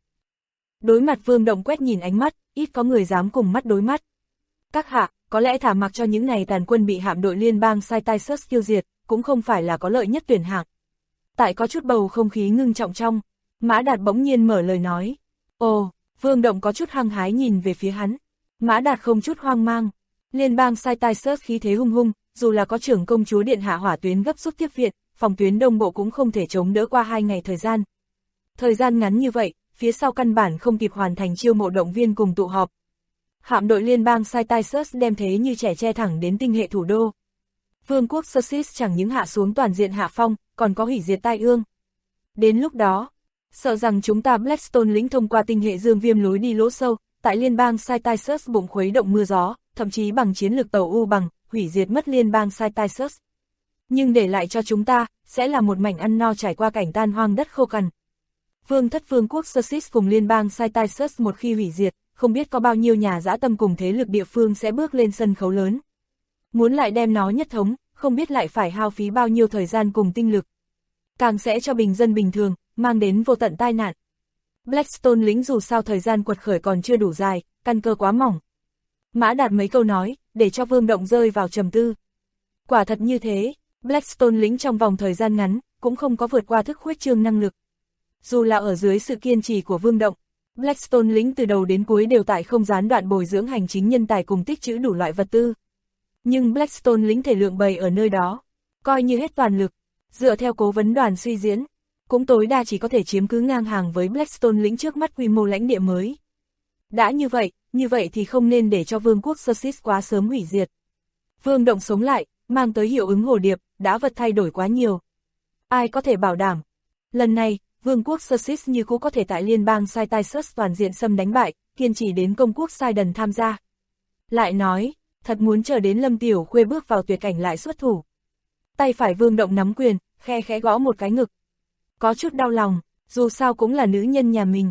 B: Đối mặt Vương Động quét nhìn ánh mắt, ít có người dám cùng mắt đối mắt. Các hạ, có lẽ thả mặc cho những này tàn quân bị hạm đội liên bang Cyrus tiêu diệt, cũng không phải là có lợi nhất tuyển hạng. Tại có chút bầu không khí ngưng trọng trong, Mã Đạt bỗng nhiên mở lời nói. Ồ, Vương Động có chút hăng hái nhìn về phía hắn. Mã Đạt không chút hoang mang. Liên bang Cyrus khí thế hung hung, dù là có trưởng công chúa điện hạ hỏa tuyến gấp rút tiếp viện, phòng tuyến đông bộ cũng không thể chống đỡ qua 2 ngày thời gian. Thời gian ngắn như vậy, phía sau căn bản không kịp hoàn thành chiêu mộ động viên cùng tụ họp. Hạm đội liên bang Cyrus đem thế như trẻ che thẳng đến tinh hệ thủ đô. Vương quốc Sussex chẳng những hạ xuống toàn diện hạ phong, còn có hủy diệt tai ương. Đến lúc đó, sợ rằng chúng ta Blackstone lĩnh thông qua tinh hệ dương viêm lối đi lỗ sâu, tại liên bang Cyrus bụng khuấy động mưa gió, thậm chí bằng chiến lược tàu U Bằng, hủy diệt mất liên bang Cyrus. Nhưng để lại cho chúng ta, sẽ là một mảnh ăn no trải qua cảnh tan hoang đất khô cằn. Vương thất vương quốc Sussex cùng liên bang Cyrus một khi hủy diệt, không biết có bao nhiêu nhà dã tâm cùng thế lực địa phương sẽ bước lên sân khấu lớn. Muốn lại đem nó nhất thống, không biết lại phải hao phí bao nhiêu thời gian cùng tinh lực. Càng sẽ cho bình dân bình thường, mang đến vô tận tai nạn. Blackstone lĩnh dù sao thời gian quật khởi còn chưa đủ dài, căn cơ quá mỏng. Mã Đạt mấy câu nói, để cho Vương Động rơi vào trầm tư. Quả thật như thế, Blackstone lĩnh trong vòng thời gian ngắn, cũng không có vượt qua thức khuếch trương năng lực. Dù là ở dưới sự kiên trì của Vương Động, Blackstone lĩnh từ đầu đến cuối đều tại không gián đoạn bồi dưỡng hành chính nhân tài cùng tích trữ đủ loại vật tư. Nhưng Blackstone lĩnh thể lượng bày ở nơi đó, coi như hết toàn lực, dựa theo cố vấn đoàn suy diễn, cũng tối đa chỉ có thể chiếm cứ ngang hàng với Blackstone lĩnh trước mắt quy mô lãnh địa mới. Đã như vậy thì không nên để cho Vương quốc Sussex quá sớm hủy diệt. Vương Động sống lại, mang tới hiệu ứng hồ điệp, đã vật thay đổi quá nhiều. Ai có thể bảo đảm, lần này, Vương quốc Sussex như cũ có thể tại liên bang Cyrus toàn diện xâm đánh bại, kiên trì đến công quốc Sidon tham gia. Lại nói, thật muốn chờ đến Lâm Tiểu Khuê bước vào tuyệt cảnh lại xuất thủ. Tay phải Vương Động nắm quyền, khe khẽ gõ một cái ngực. Có chút đau lòng, dù sao cũng là nữ nhân nhà mình.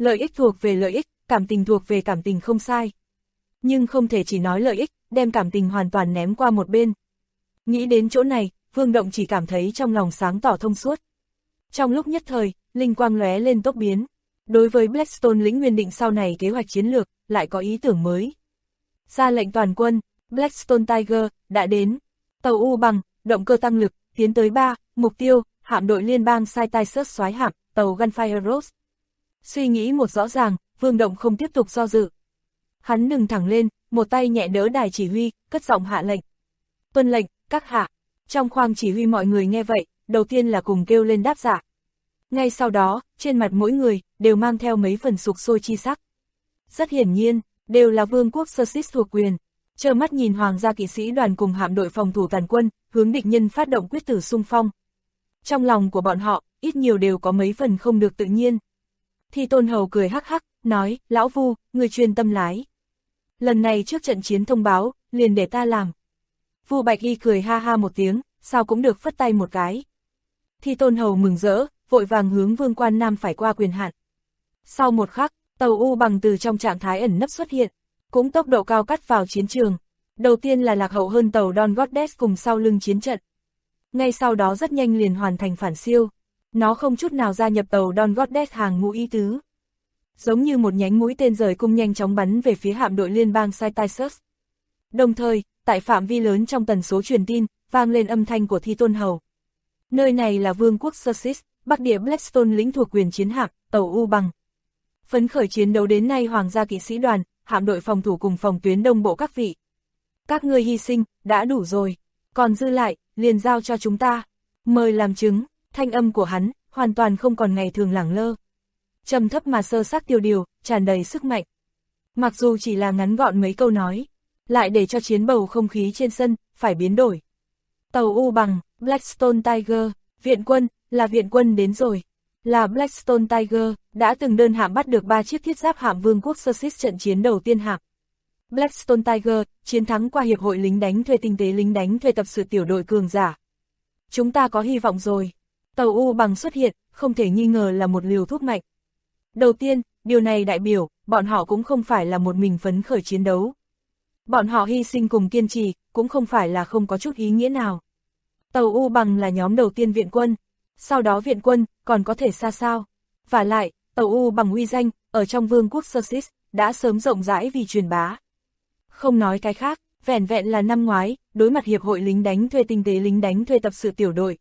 B: Lợi ích thuộc về lợi ích, cảm tình thuộc về cảm tình không sai. Nhưng không thể chỉ nói lợi ích, đem cảm tình hoàn toàn ném qua một bên. Nghĩ đến chỗ này, Vương Động chỉ cảm thấy trong lòng sáng tỏ thông suốt. Trong lúc nhất thời, linh quang lóe lên tốc biến. Đối với Blackstone lĩnh Nguyên Định sau này kế hoạch chiến lược, lại có ý tưởng mới. Ra lệnh toàn quân, Blackstone Tiger, đã đến. Tàu U bằng, động cơ tăng lực, tiến tới 3, mục tiêu, hạm đội liên bang Cyrus soái hạm, tàu Gunfire Rose. Suy nghĩ một rõ ràng, Vương Động không tiếp tục do dự. Hắn đứng thẳng lên, một tay nhẹ đỡ đài chỉ huy, cất giọng hạ lệnh. Tuân lệnh, các hạ. Trong khoang chỉ huy mọi người nghe vậy, đầu tiên là cùng kêu lên đáp dạ. Ngay sau đó, trên mặt mỗi người, đều mang theo mấy phần sục sôi chi sắc. Rất hiển nhiên, đều là vương quốc Sussex thuộc quyền. Trơ mắt nhìn hoàng gia kỵ sĩ đoàn cùng hạm đội phòng thủ tàn quân, hướng địch nhân phát động quyết tử xung phong. Trong lòng của bọn họ, ít nhiều đều có mấy phần không được tự nhiên. Thì Tôn Hầu cười hắc hắc, nói, lão Vu, người chuyên tâm lái. Lần này trước trận chiến thông báo, liền để ta làm. Vu Bạch Y cười ha ha một tiếng, sao cũng được phất tay một cái. Thì Tôn Hầu mừng rỡ, vội vàng hướng Vương Quan Nam phải qua quyền hạn. Sau một khắc, tàu U bằng từ trong trạng thái ẩn nấp xuất hiện, cũng tốc độ cao cắt vào chiến trường. Đầu tiên là lạc hậu hơn tàu Don Goddess cùng sau lưng chiến trận. Ngay sau đó rất nhanh liền hoàn thành phản siêu. Nó không chút nào gia nhập tàu Don Goddess hàng ngũ ý tứ. Giống như một nhánh mũi tên rời cung nhanh chóng bắn về phía hạm đội liên bang Cyrus. Đồng thời, tại phạm vi lớn trong tần số truyền tin, vang lên âm thanh của Thi Tôn Hầu. Nơi này là vương quốc Sussex, Bắc địa Blackstone lĩnh thuộc quyền chiến hạm, tàu U bằng. Phấn khởi chiến đấu đến nay hoàng gia kỵ sĩ đoàn, hạm đội phòng thủ cùng phòng tuyến đông bộ các vị. Các ngươi hy sinh, đã đủ rồi. Còn dư lại, liền giao cho chúng ta. Mời làm chứng, thanh âm của hắn, hoàn toàn không còn ngày thường lẳng lơ. Trầm thấp mà sơ sắc tiêu điều, tràn đầy sức mạnh. Mặc dù chỉ là ngắn gọn mấy câu nói, lại để cho chiến bầu không khí trên sân, phải biến đổi. Tàu U bằng, Blackstone Tiger, viện quân, là viện quân đến rồi. Là Blackstone Tiger, đã từng đơn hạm bắt được 3 chiếc thiết giáp hạm vương quốc Sussex trận chiến đầu tiên hạm. Blackstone Tiger, chiến thắng qua hiệp hội lính đánh thuê tinh tế lính đánh thuê tập sự tiểu đội cường giả. Chúng ta có hy vọng rồi. Tàu U bằng xuất hiện, không thể nghi ngờ là một liều thuốc mạnh. Đầu tiên, điều này đại biểu, bọn họ cũng không phải là một mình phấn khởi chiến đấu. Bọn họ hy sinh cùng kiên trì, cũng không phải là không có chút ý nghĩa nào. Tàu U bằng là nhóm đầu tiên viện quân, sau đó viện quân, còn có thể xa sao. Vả lại, tàu U bằng uy danh, ở trong vương quốc Sussex, đã sớm rộng rãi vì truyền bá. Không nói cái khác, vẻn vẹn là năm ngoái, đối mặt hiệp hội lính đánh thuê tinh tế lính đánh thuê tập sự tiểu đội.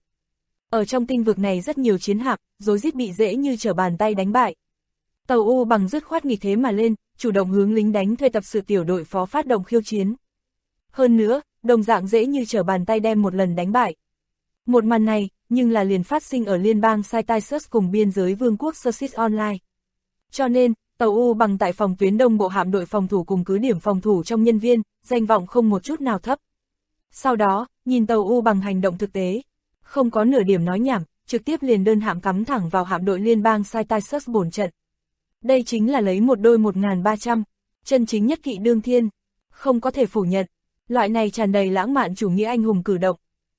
B: Ở trong tinh vực này rất nhiều chiến hạm, rối rít bị dễ như trở bàn tay đánh bại. Tàu U bằng dứt khoát nghịch thế mà lên, chủ động hướng lính đánh thuê tập sự tiểu đội phó phát động khiêu chiến. Hơn nữa, đồng dạng dễ như trở bàn tay đem một lần đánh bại. Một màn này, nhưng là liền phát sinh ở liên bang Cyrus cùng biên giới vương quốc Sussex Online. Cho nên, tàu U bằng tại phòng tuyến đông bộ hạm đội phòng thủ cùng cứ điểm phòng thủ trong nhân viên, danh vọng không một chút nào thấp. Sau đó, nhìn tàu U bằng hành động thực tế, không có nửa điểm nói nhảm, trực tiếp liền đơn hạm cắm thẳng vào hạm đội liên bang Cyrus bổn trận. Đây chính là lấy một đôi 1300, chân chính nhất kỵ đương thiên, không có thể phủ nhận, loại này tràn đầy lãng mạn chủ nghĩa anh hùng cử động.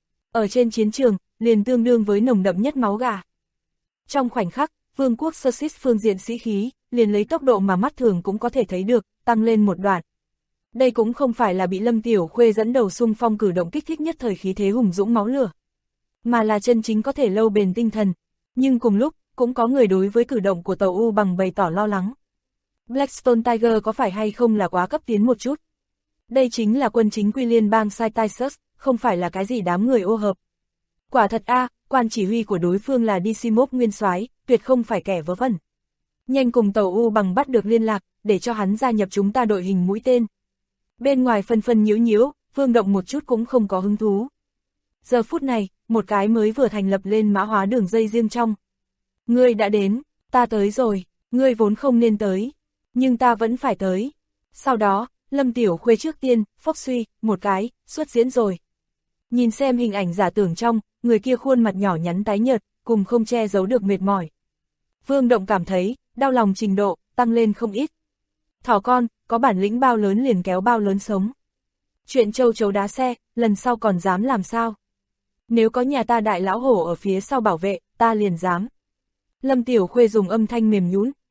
B: Ở trên chiến trường, liền tương đương với nồng đậm nhất máu gà. Trong khoảnh khắc, vương quốc Sussex phương diện sĩ khí, liền lấy tốc độ mà mắt thường cũng có thể thấy được, tăng lên một đoạn. Đây cũng không phải là bị Lâm Tiểu Khuê dẫn đầu xung phong cử động kích thích nhất thời khí thế hùng dũng máu lửa, mà là chân chính có thể lâu bền tinh thần. Nhưng cùng lúc, cũng có người đối với cử động của tàu U bằng bày tỏ lo lắng. Blackstone Tiger có phải hay không là quá cấp tiến một chút? Đây chính là quân chính quy liên bang Cyrus, không phải là cái gì đám người ô hợp. Quả thật quan chỉ huy của đối phương là Decimos nguyên soái, tuyệt không phải kẻ vớ vẩn. Nhanh cùng tàu U bằng bắt được liên lạc, để cho hắn gia nhập chúng ta đội hình mũi tên. Bên ngoài phân phân nhiễu nhiễu, Vương Động một chút cũng không có hứng thú. Giờ phút này, một cái mới vừa thành lập lên mã hóa đường dây riêng trong. Ngươi đã đến, ta tới rồi, ngươi vốn không nên tới, nhưng ta vẫn phải tới. Sau đó, Lâm Tiểu Khuê trước tiên, phốc suy, một cái, xuất diễn rồi. Nhìn xem hình ảnh giả tưởng trong, người kia khuôn mặt nhỏ nhắn tái nhợt, cùng không che giấu được mệt mỏi. Vương Động cảm thấy, đau lòng trình độ, tăng lên không ít. Thỏ con, có bản lĩnh bao lớn liền kéo bao lớn sống. Chuyện châu chấu đá xe, lần sau còn dám làm sao? Nếu có nhà ta đại lão hổ ở phía sau bảo vệ, ta liền dám. Lâm Tiểu Khuê dùng âm thanh mềm nhũn,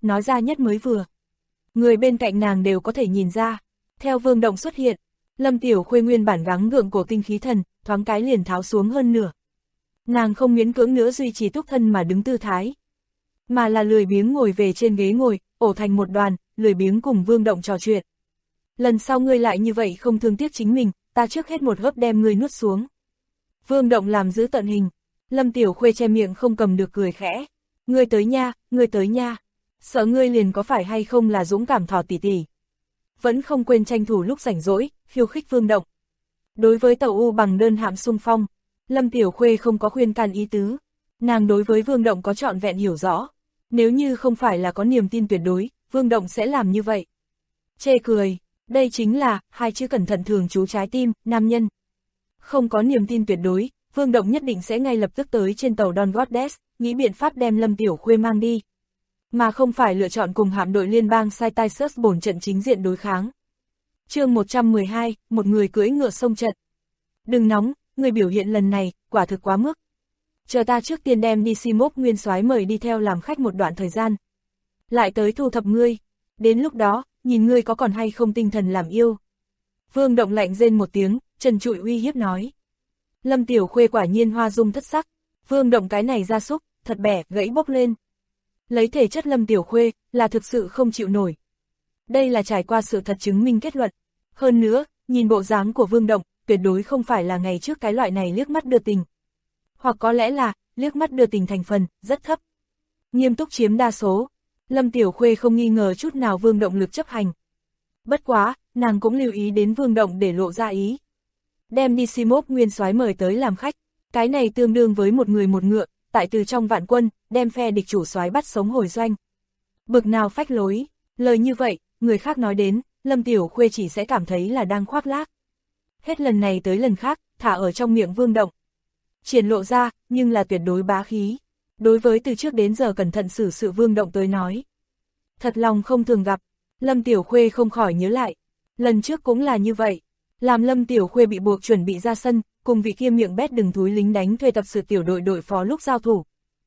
B: nói ra nhất mới vừa. Người bên cạnh nàng đều có thể nhìn ra. Theo Vương Động xuất hiện, Lâm Tiểu Khuê nguyên bản gắng gượng cổ tinh khí thần, thoáng cái liền tháo xuống hơn nửa. Nàng không miễn cưỡng nữa duy trì túc thân mà đứng tư thái, mà là lười biếng ngồi về trên ghế ngồi, ổ thành một đoàn, lười biếng cùng Vương Động trò chuyện. Lần sau ngươi lại như vậy không thương tiếc chính mình, ta trước hết một hớp đem ngươi nuốt xuống. Vương Động làm giữ tận hình, Lâm Tiểu Khuê che miệng không cầm được cười khẽ. Ngươi tới nha, ngươi tới nha. Sợ ngươi liền có phải hay không là dũng cảm thỏ tỉ tỉ. Vẫn không quên tranh thủ lúc rảnh rỗi, khiêu khích Vương Động. Đối với Tàu U Bằng đơn hạm xung phong, Lâm Tiểu Khuê không có khuyên can ý tứ. Nàng đối với Vương Động có trọn vẹn hiểu rõ. Nếu như không phải là có niềm tin tuyệt đối, Vương Động sẽ làm như vậy. Chê cười, đây chính là hai chữ cẩn thận thường trú trái tim, nam nhân. Không có niềm tin tuyệt đối, Vương Động nhất định sẽ ngay lập tức tới trên tàu Don Goddess, nghĩ biện pháp đem Lâm Tiểu Khuê mang đi. Mà không phải lựa chọn cùng hạm đội liên bang Cytisus bổn trận chính diện đối kháng. Chương 112, một người cưỡi ngựa xông trận. Đừng nóng, người biểu hiện lần này, quả thực quá mức. Chờ ta trước tiên đem Nisimov nguyên soái mời đi theo làm khách một đoạn thời gian. Lại tới thu thập ngươi. Đến lúc đó, nhìn ngươi có còn hay không tinh thần làm yêu. Vương Động lạnh rên một tiếng, trần trụi uy hiếp nói. Lâm Tiểu Khuê quả nhiên hoa dung thất sắc. Vương Động cái này ra súc, thật bẻ, gãy bốc lên. Lấy thể chất Lâm Tiểu Khuê, là thực sự không chịu nổi. Đây là trải qua sự thật chứng minh kết luận. Hơn nữa, nhìn bộ dáng của Vương Động, tuyệt đối không phải là ngày trước cái loại này liếc mắt đưa tình. Hoặc có lẽ là, liếc mắt đưa tình thành phần, rất thấp. Nghiêm túc chiếm đa số. Lâm Tiểu Khuê không nghi ngờ chút nào Vương Động lực chấp hành. Bất quá, nàng cũng lưu ý đến Vương Động để lộ ra ý. Đem Nisimov nguyên soái mời tới làm khách, cái này tương đương với một người một ngựa, tại từ trong vạn quân, đem phe địch chủ soái bắt sống hồi doanh. Bực nào phách lối, lời như vậy, người khác nói đến, Lâm Tiểu Khuê chỉ sẽ cảm thấy là đang khoác lác. Hết lần này tới lần khác, thả ở trong miệng Vương Động. Triển lộ ra, nhưng là tuyệt đối bá khí. Đối với từ trước đến giờ cẩn thận xử sự Vương Động tới nói. Thật lòng không thường gặp, Lâm Tiểu Khuê không khỏi nhớ lại. Lần trước cũng là như vậy. Làm Lâm Tiểu Khuê bị buộc chuẩn bị ra sân, cùng vị kia miệng bét đừng thúi lính đánh thuê tập sự tiểu đội phó lúc giao thủ.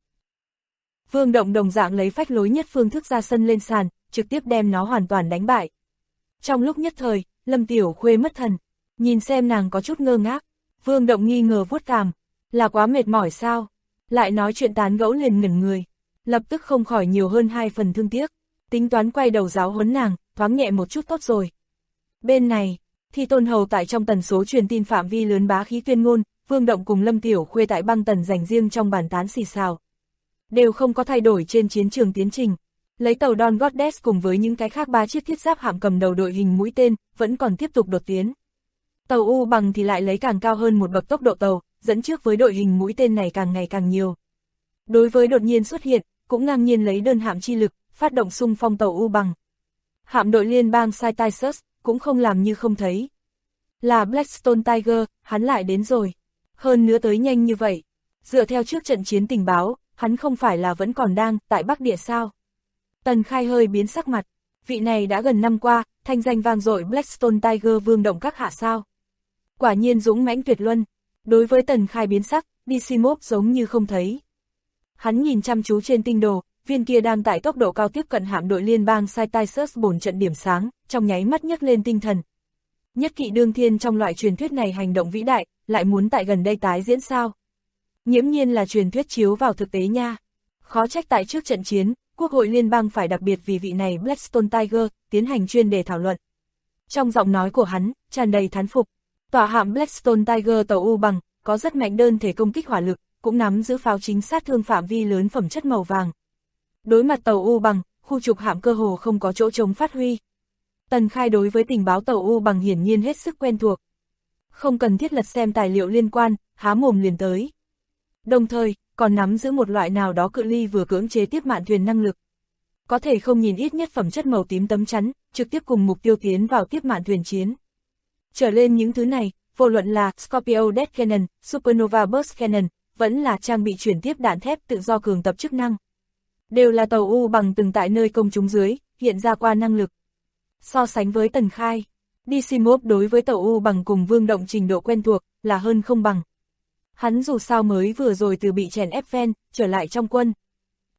B: Vương Động đồng dạng lấy phách lối nhất phương thức ra sân lên sàn, trực tiếp đem nó hoàn toàn đánh bại. Trong lúc nhất thời, Lâm Tiểu Khuê mất thần, nhìn xem nàng có chút ngơ ngác. Vương Động nghi ngờ vuốt cằm, là quá mệt mỏi sao? Lại nói chuyện tán gẫu liền ngẩn người, lập tức không khỏi nhiều hơn 2 phần thương tiếc, tính toán quay đầu giáo huấn nàng, thoáng nhẹ một chút tốt rồi. Bên này, Thi Tôn Hầu tại trong tần số truyền tin phạm vi lớn bá khí tuyên ngôn, Vương Động cùng Lâm Tiểu Khuê tại băng tần dành riêng trong bàn tán xì xào. Đều không có thay đổi trên chiến trường tiến trình. Lấy tàu Don Goddess cùng với những cái khác 3 chiếc thiết giáp hạm cầm đầu đội hình mũi tên, vẫn còn tiếp tục đột tiến. Tàu U Bằng thì lại lấy càng cao hơn một bậc tốc độ tàu, dẫn trước với đội hình mũi tên này càng ngày càng nhiều. Đối với đột nhiên xuất hiện, cũng ngang nhiên lấy đơn hạm chi lực, phát động xung phong tàu U Bằng. Hạm đội liên bang Cytisus cũng không làm như không thấy. Là Blackstone Tiger, hắn lại đến rồi. Hơn nữa tới nhanh như vậy. Dựa theo trước trận chiến tình báo, hắn không phải là vẫn còn đang tại Bắc Địa sao? Tần Khai hơi biến sắc mặt. Vị này đã gần năm qua, thanh danh vang dội Blackstone Tiger Vương Động các hạ sao. Quả nhiên dũng mãnh tuyệt luân. Đối với Tần Khai biến sắc, Nisimov giống như không thấy. Hắn nhìn chăm chú trên tinh đồ, viên kia đang tại tốc độ cao tiếp cận hạm đội liên bang Cytisus bổn trận điểm sáng, trong nháy mắt nhấc lên tinh thần. Nhất kỵ đương thiên trong loại truyền thuyết này hành động vĩ đại, lại muốn tại gần đây tái diễn sao? Nghiễm nhiên là truyền thuyết chiếu vào thực tế nha. Khó trách tại trước trận chiến, Quốc hội liên bang phải đặc biệt vì vị này Blackstone Tiger, tiến hành chuyên đề thảo luận. Trong giọng nói của hắn, tràn đầy thán phục. Tòa hạm Blackstone Tiger tàu U Bằng, có rất mạnh đơn thể công kích hỏa lực, cũng nắm giữ pháo chính sát thương phạm vi lớn phẩm chất màu vàng. Đối mặt tàu U Bằng, khu trục hạm cơ hồ không có chỗ trống phát huy. Tần Khai đối với tình báo tàu U Bằng hiển nhiên hết sức quen thuộc. Không cần thiết lật xem tài liệu liên quan, há mồm liền tới. Đồng thời, còn nắm giữ một loại nào đó cự ly vừa cưỡng chế tiếp mạn thuyền năng lực. Có thể không nhìn ít nhất phẩm chất màu tím tấm chắn, trực tiếp cùng mục tiêu tiến vào tiếp mạn thuyền chiến. Trở lên những thứ này, vô luận là Scorpio Death Cannon, Supernova Burst Cannon, vẫn là trang bị chuyển tiếp đạn thép tự do cường tập chức năng. Đều là tàu U Bằng từng tại nơi công chúng dưới, hiện ra qua năng lực. So sánh với Tần Khai, Nisimov đối với tàu U Bằng cùng Vương Động trình độ quen thuộc, là hơn không bằng. Hắn dù sao mới vừa rồi từ bị chèn ép ven, trở lại trong quân.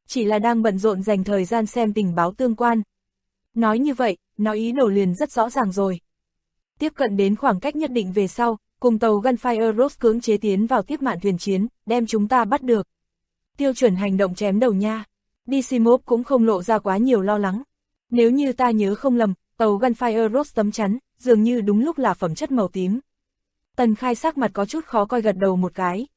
B: chỉ là đang bận rộn dành thời gian xem tình báo tương quan. Nói như vậy, nó ý đồ liền rất rõ ràng rồi. Tiếp cận đến khoảng cách nhất định về sau, cùng tàu Gunfire Rose cưỡng chế tiến vào tiếp mạn thuyền chiến, đem chúng ta bắt được. Tiêu chuẩn hành động chém đầu nha. Dysimov cũng không lộ ra quá nhiều lo lắng. Nếu như ta nhớ không lầm, tàu Gunfire Rose tấm chắn, dường như đúng lúc là phẩm chất màu tím. Tần Khai sắc mặt có chút khó coi gật đầu một cái.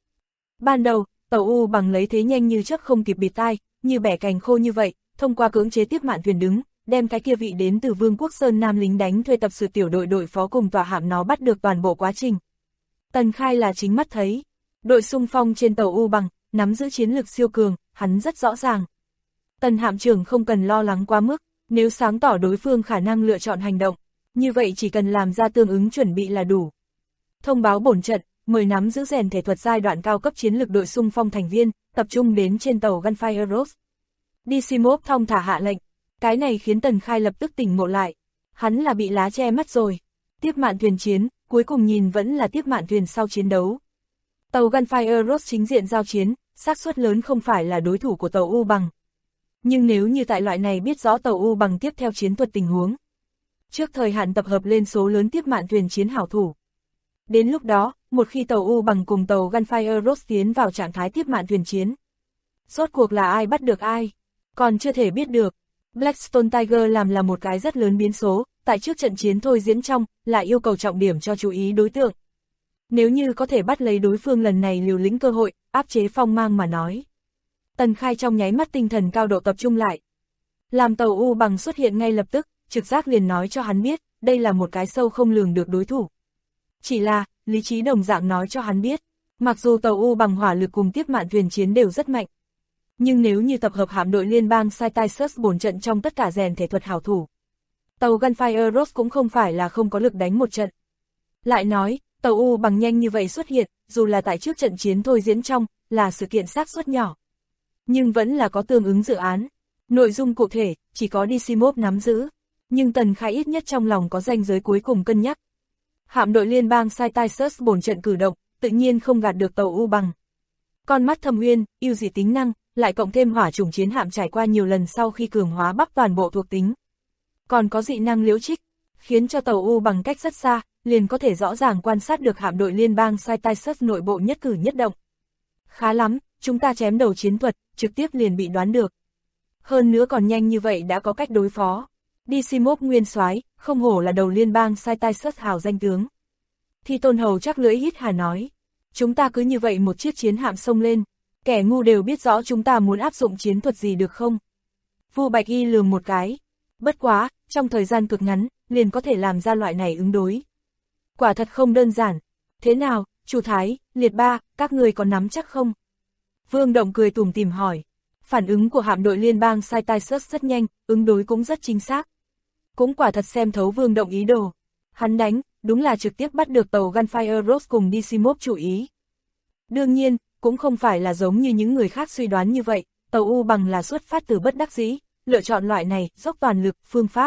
B: Ban đầu, tàu U bằng lấy thế nhanh như chớp không kịp bịt tai, như bẻ cành khô như vậy, thông qua cưỡng chế tiếp mạn thuyền đứng, đem cái kia vị đến từ Vương quốc Sơn Nam lính đánh thuê tập sự tiểu đội đội phó cùng tòa hạm nó bắt được toàn bộ quá trình. Tần Khai là chính mắt thấy, đội xung phong trên tàu U bằng, nắm giữ chiến lược siêu cường, hắn rất rõ ràng. Tần hạm trưởng không cần lo lắng quá mức, nếu sáng tỏ đối phương khả năng lựa chọn hành động, như vậy chỉ cần làm ra tương ứng chuẩn bị là đủ. Thông báo bổn trận, mời nắm giữ rèn thể thuật giai đoạn cao cấp chiến lược đội xung phong thành viên, tập trung đến trên tàu Gunfire Rose. Dysimov thong thả hạ lệnh, cái này khiến Tần Khai lập tức tỉnh ngộ lại. Hắn là bị lá che mắt rồi. Tiếp mạn thuyền chiến, cuối cùng nhìn vẫn là tiếp mạn thuyền sau chiến đấu. Tàu Gunfire Rose chính diện giao chiến, xác suất lớn không phải là đối thủ của tàu U bằng. Nhưng nếu như tại loại này biết rõ tàu U bằng tiếp theo chiến thuật tình huống, trước thời hạn tập hợp lên số lớn tiếp mạn thuyền chiến hảo thủ. Đến lúc đó, một khi tàu U bằng cùng tàu Gunfire Rose tiến vào trạng thái tiếp mạn thuyền chiến, rốt cuộc là ai bắt được ai, còn chưa thể biết được. Blackstone Tiger làm là một cái rất lớn biến số, tại trước trận chiến thôi diễn trong, lại yêu cầu trọng điểm cho chú ý đối tượng. Nếu như có thể bắt lấy đối phương lần này liều lĩnh cơ hội, áp chế phong mang mà nói. Tần Khai trong nháy mắt tinh thần cao độ tập trung lại. Làm tàu U bằng xuất hiện ngay lập tức, trực giác liền nói cho hắn biết, đây là một cái sâu không lường được đối thủ. Chỉ là, lý trí đồng dạng nói cho hắn biết, mặc dù tàu U bằng hỏa lực cùng tiếp mạn thuyền chiến đều rất mạnh. Nhưng nếu như tập hợp hạm đội liên bang Cytisus bổn trận trong tất cả rèn thể thuật hảo thủ, tàu Gunfire Rose cũng không phải là không có lực đánh một trận. Lại nói, tàu U bằng nhanh như vậy xuất hiện, dù là tại trước trận chiến thôi diễn trong, là sự kiện xác suất nhỏ. Nhưng vẫn là có tương ứng dự án. Nội dung cụ thể, chỉ có Dysimov nắm giữ. Nhưng Tần Khai ít nhất trong lòng có ranh giới cuối cùng cân nhắc. Hạm đội liên bang Cytisus bổn trận cử động, tự nhiên không gạt được tàu U bằng. Con mắt thâm uyên, ưu dị tính năng, lại cộng thêm hỏa chủng chiến hạm trải qua nhiều lần sau khi cường hóa bắp toàn bộ thuộc tính. Còn có dị năng liễu trích, khiến cho tàu U bằng cách rất xa, liền có thể rõ ràng quan sát được hạm đội liên bang Cytisus nội bộ nhất cử nhất động. Khá lắm, chúng ta chém đầu chiến thuật, trực tiếp liền bị đoán được. Hơn nữa còn nhanh như vậy đã có cách đối phó. Dysimov nguyên soái, không hổ là đầu liên bang Cytisus hào danh tướng. Thi Tôn Hầu chắc lưỡi hít hà nói. Chúng ta cứ như vậy một chiếc chiến hạm xông lên. Kẻ ngu đều biết rõ chúng ta muốn áp dụng chiến thuật gì được không? Vu Bạch Y lườm một cái. Bất quá, trong thời gian cực ngắn, liền có thể làm ra loại này ứng đối. Quả thật không đơn giản. Thế nào, Chu Thái, Liệt Ba, các người có nắm chắc không? Vương Động cười tủm tỉm hỏi. Phản ứng của hạm đội liên bang Cytisus rất nhanh, ứng đối cũng rất chính xác. Cũng quả thật xem thấu Vương Động ý đồ. Hắn đánh, đúng là trực tiếp bắt được tàu Gunfire Rose cùng Dysimov chủ ý. Đương nhiên, cũng không phải là giống như những người khác suy đoán như vậy, tàu U bằng là xuất phát từ bất đắc dĩ, lựa chọn loại này, dốc toàn lực, phương pháp.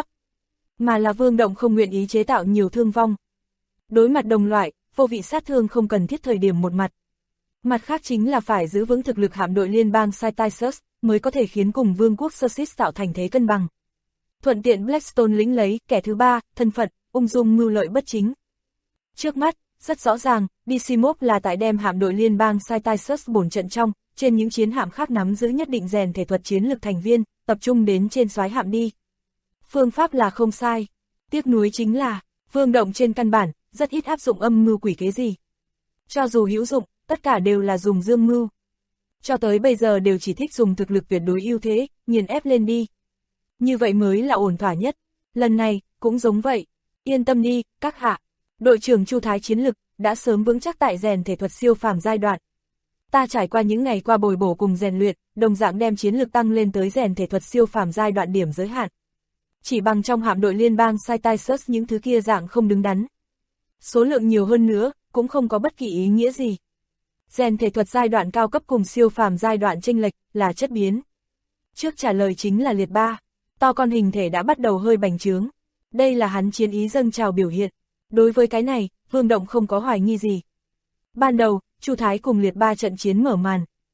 B: Mà là Vương Động không nguyện ý chế tạo nhiều thương vong. Đối mặt đồng loại, vô vị sát thương không cần thiết thời điểm một mặt. Mặt khác chính là phải giữ vững thực lực hạm đội liên bang Cytisus, mới có thể khiến cùng Vương quốc Sussex tạo thành thế cân bằng. Thuận tiện Blackstone lĩnh lấy, kẻ thứ ba, thân phận, ung dung mưu lợi bất chính. Trước mắt, rất rõ ràng, Dysimov là tại đem hạm đội liên bang Cytisus bổn trận trong, trên những chiến hạm khác nắm giữ nhất định rèn thể thuật chiến lực thành viên, tập trung đến trên soái hạm đi. Phương pháp là không sai. Tiếc nuối chính là, Vương Động trên căn bản, rất ít áp dụng âm mưu quỷ kế gì. Cho dù hữu dụng, tất cả đều là dùng dương mưu. Cho tới bây giờ đều chỉ thích dùng thực lực tuyệt đối ưu thế, nghiền ép lên đi. Như vậy mới là ổn thỏa nhất. Lần này, cũng giống vậy. Yên tâm đi, các hạ. Đội trưởng Chu Thái chiến lực, đã sớm vững chắc tại rèn thể thuật siêu phàm giai đoạn. Ta trải qua những ngày qua bồi bổ cùng rèn luyện, đồng dạng đem chiến lực tăng lên tới rèn thể thuật siêu phàm giai đoạn điểm giới hạn. Chỉ bằng trong hạm đội liên bang Cytisus những thứ kia dạng không đứng đắn. Số lượng nhiều hơn nữa, cũng không có bất kỳ ý nghĩa gì. Rèn thể thuật giai đoạn cao cấp cùng siêu phàm giai đoạn chênh lệch, là chất biến. Trước trả lời chính là Liệt Ba. To con hình thể đã bắt đầu hơi bành trướng. Đây là hắn chiến ý dâng trào biểu hiện. Đối với cái này, Vương Động không có hoài nghi gì. Ban đầu, Chu Thái cùng Liệt Ba trận chiến mở màn.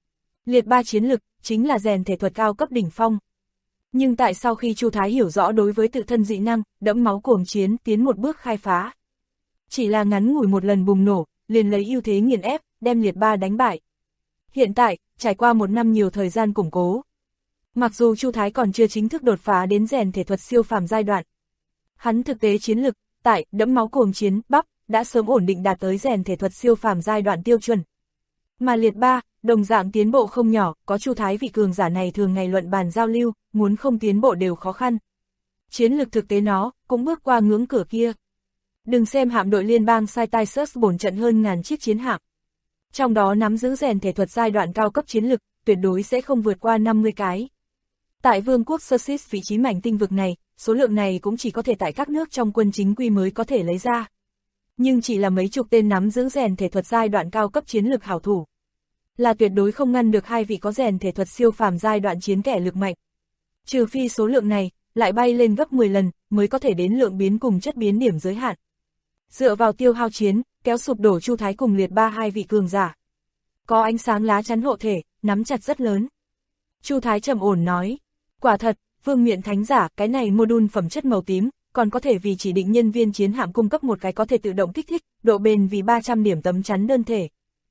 B: Liệt ba chiến lực, chính là rèn thể thuật cao cấp đỉnh phong. Nhưng tại sau khi Chu Thái hiểu rõ đối với tự thân dị năng, đẫm máu cuồng chiến tiến một bước khai phá. Chỉ là ngắn ngủi một lần bùng nổ, liền lấy ưu thế nghiền ép, đem liệt ba đánh bại. Hiện tại, trải qua một năm nhiều thời gian củng cố. Mặc dù Chu Thái còn chưa chính thức đột phá đến rèn thể thuật siêu phàm giai đoạn. Hắn thực tế chiến lực, tại đẫm máu cuồng chiến, bắp, đã sớm ổn định đạt tới rèn thể thuật siêu phàm giai đoạn tiêu chuẩn. Mà liệt ba, đồng dạng tiến bộ không nhỏ, có Chu Thái vị cường giả này thường ngày luận bàn giao lưu, muốn không tiến bộ đều khó khăn. Chiến lực thực tế nó, cũng bước qua ngưỡng cửa kia. Đừng xem hạm đội liên bang Cyrus bổn trận hơn ngàn chiếc chiến hạm. Trong đó nắm giữ rèn thể thuật giai đoạn cao cấp chiến lực, tuyệt đối sẽ không vượt qua 50 cái. Tại vương quốc Sursis vị trí mảnh tinh vực này, số lượng này cũng chỉ có thể tại các nước trong quân chính quy mới có thể lấy ra. Nhưng chỉ là mấy chục tên nắm giữ rèn thể thuật giai đoạn cao cấp chiến lực hảo thủ. Là tuyệt đối không ngăn được hai vị có rèn thể thuật siêu phàm giai đoạn chiến kẻ lực mạnh. Trừ phi số lượng này, lại bay lên gấp 10 lần, mới có thể đến lượng biến cùng chất biến điểm giới hạn. Dựa vào tiêu hao chiến, kéo sụp đổ Chu Thái cùng liệt ba hai vị cường giả. Có ánh sáng lá chắn hộ thể, nắm chặt rất lớn. Chu Thái trầm ổn nói, quả thật, vương miện thánh giả, cái này module phẩm chất màu tím, còn có thể vì chỉ định nhân viên chiến hạm cung cấp một cái có thể tự động kích thích, độ bền vì 300 điểm tấm chắn đơn thể.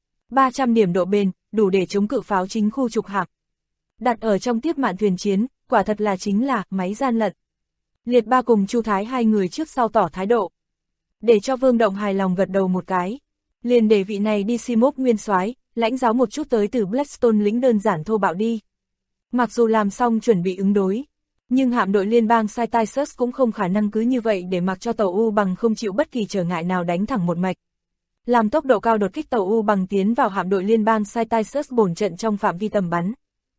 B: 300 điểm độ bền, đủ để chống cự pháo chính khu trục hạm. Đặt ở trong tiếp mạn thuyền chiến, quả thật là chính là máy gian lận. Liệt ba cùng Chu Thái hai người trước sau tỏ thái độ. Để cho Vương Động hài lòng gật đầu một cái. Liền để vị này đi Simop nguyên soái, lãnh giáo một chút tới từ Blackstone lĩnh đơn giản thô bạo đi. Mặc dù làm xong chuẩn bị ứng đối, nhưng hạm đội liên bang Cyrus cũng không khả năng cứ như vậy để mặc cho tàu U bằng không chịu bất kỳ trở ngại nào đánh thẳng một mạch. Làm tốc độ cao đột kích tàu U bằng tiến vào hạm đội liên bang Cyrus bổn trận trong phạm vi tầm bắn.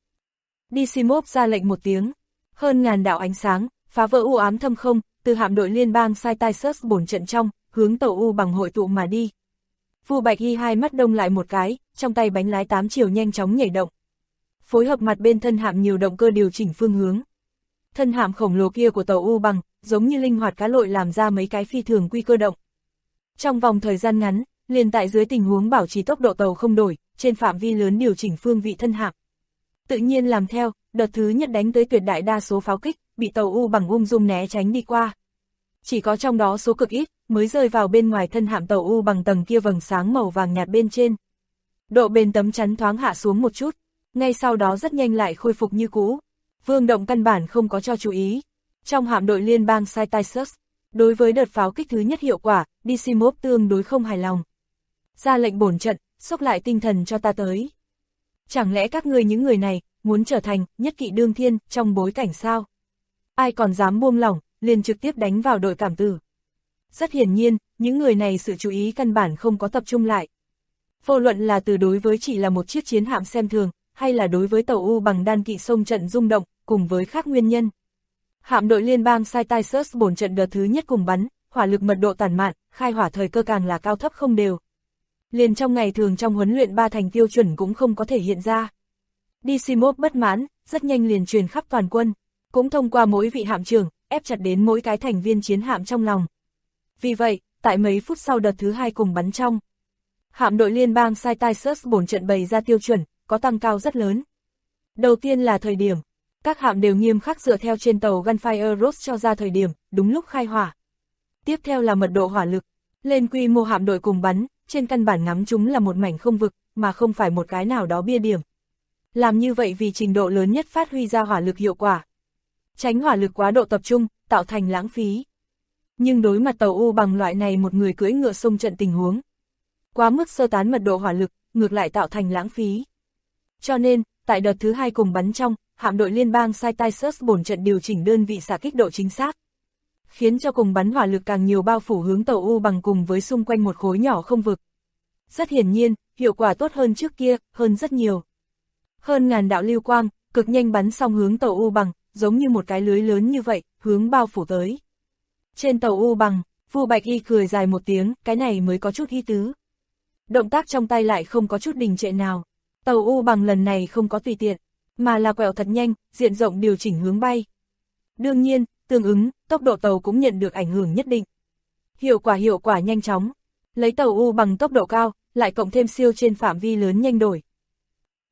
B: Disimov ra lệnh một tiếng, hơn ngàn đạo ánh sáng, phá vỡ u ám thâm không, từ hạm đội liên bang Cyrus bổn trận trong, hướng tàu U bằng hội tụ mà đi. Vu Bạch Hy hai mắt đông lại một cái, trong tay bánh lái 8 chiều nhanh chóng nhảy động. Phối hợp mặt bên thân hạm nhiều động cơ điều chỉnh phương hướng. Thân hạm khổng lồ kia của tàu U bằng, giống như linh hoạt cá lội làm ra mấy cái phi thường quy cơ động. Trong vòng thời gian ngắn, liền tại dưới tình huống bảo trì tốc độ tàu không đổi, trên phạm vi lớn điều chỉnh phương vị thân hạm. Tự nhiên làm theo, đợt thứ nhất đánh tới tuyệt đại đa số pháo kích, bị tàu U bằng ung dung né tránh đi qua. Chỉ có trong đó số cực ít, mới rơi vào bên ngoài thân hạm tàu U bằng tầng kia vầng sáng màu vàng nhạt bên trên. Độ bền tấm chắn thoáng hạ xuống một chút, ngay sau đó rất nhanh lại khôi phục như cũ. Vương Động căn bản không có cho chú ý. Trong hạm đội liên bang Cyrus, đối với đợt pháo kích thứ nhất hiệu quả, Disimov tương đối không hài lòng. Ra lệnh bổn trận, xốc lại tinh thần cho ta tới. Chẳng lẽ các ngươi những người này, muốn trở thành nhất kỵ đương thiên trong bối cảnh sao? Ai còn dám buông lỏng, liền trực tiếp đánh vào đội cảm tử. Rất hiển nhiên, những người này sự chú ý căn bản không có tập trung lại. Vô luận là từ đối với chỉ là một chiếc chiến hạm xem thường, hay là đối với tàu U bằng đan kỵ sông trận rung động, cùng với khác nguyên nhân. Hạm đội liên bang Cyrus bổn trận đợt thứ nhất cùng bắn, hỏa lực mật độ tản mạn, khai hỏa thời cơ càng là cao thấp không đều. Liền trong ngày thường trong huấn luyện 3 thành tiêu chuẩn cũng không có thể hiện ra. Disimov bất mãn, rất nhanh liền truyền khắp toàn quân, cũng thông qua mỗi vị hạm trưởng, ép chặt đến mỗi cái thành viên chiến hạm trong lòng. Vì vậy, tại mấy phút sau đợt thứ hai cùng bắn trong, hạm đội liên bang Cyrus bổn trận bày ra tiêu chuẩn, có tăng cao rất lớn. Đầu tiên là thời điểm, các hạm đều nghiêm khắc dựa theo trên tàu Gunfire Ross cho ra thời điểm, đúng lúc khai hỏa. Tiếp theo là mật độ hỏa lực, lên quy mô hạm đội cùng bắn, trên căn bản ngắm chúng là một mảnh không vực, mà không phải một cái nào đó bia điểm. Làm như vậy vì trình độ lớn nhất phát huy ra hỏa lực hiệu quả. Tránh hỏa lực quá độ tập trung, tạo thành lãng phí. Nhưng đối mặt tàu U bằng loại này một người cưỡi ngựa xông trận tình huống, quá mức sơ tán mật độ hỏa lực, ngược lại tạo thành lãng phí. Cho nên, tại đợt thứ hai cùng bắn trong, hạm đội liên bang Cyrus bổn trận điều chỉnh đơn vị xạ kích độ chính xác, khiến cho cùng bắn hỏa lực càng nhiều bao phủ hướng tàu U bằng cùng với xung quanh một khối nhỏ không vực. Rất hiển nhiên, hiệu quả tốt hơn trước kia, hơn rất nhiều. Hơn ngàn đạo lưu quang, cực nhanh bắn xong hướng tàu U bằng, giống như một cái lưới lớn như vậy, hướng bao phủ tới. Trên tàu U bằng, Vu Bạch Y cười dài một tiếng, cái này mới có chút ý tứ. Động tác trong tay lại không có chút đình trệ nào. Tàu U bằng lần này không có tùy tiện, mà là quẹo thật nhanh, diện rộng điều chỉnh hướng bay. Đương nhiên, tương ứng, tốc độ tàu cũng nhận được ảnh hưởng nhất định. Hiệu quả nhanh chóng. Lấy tàu U bằng tốc độ cao, lại cộng thêm siêu trên phạm vi lớn nhanh đổi.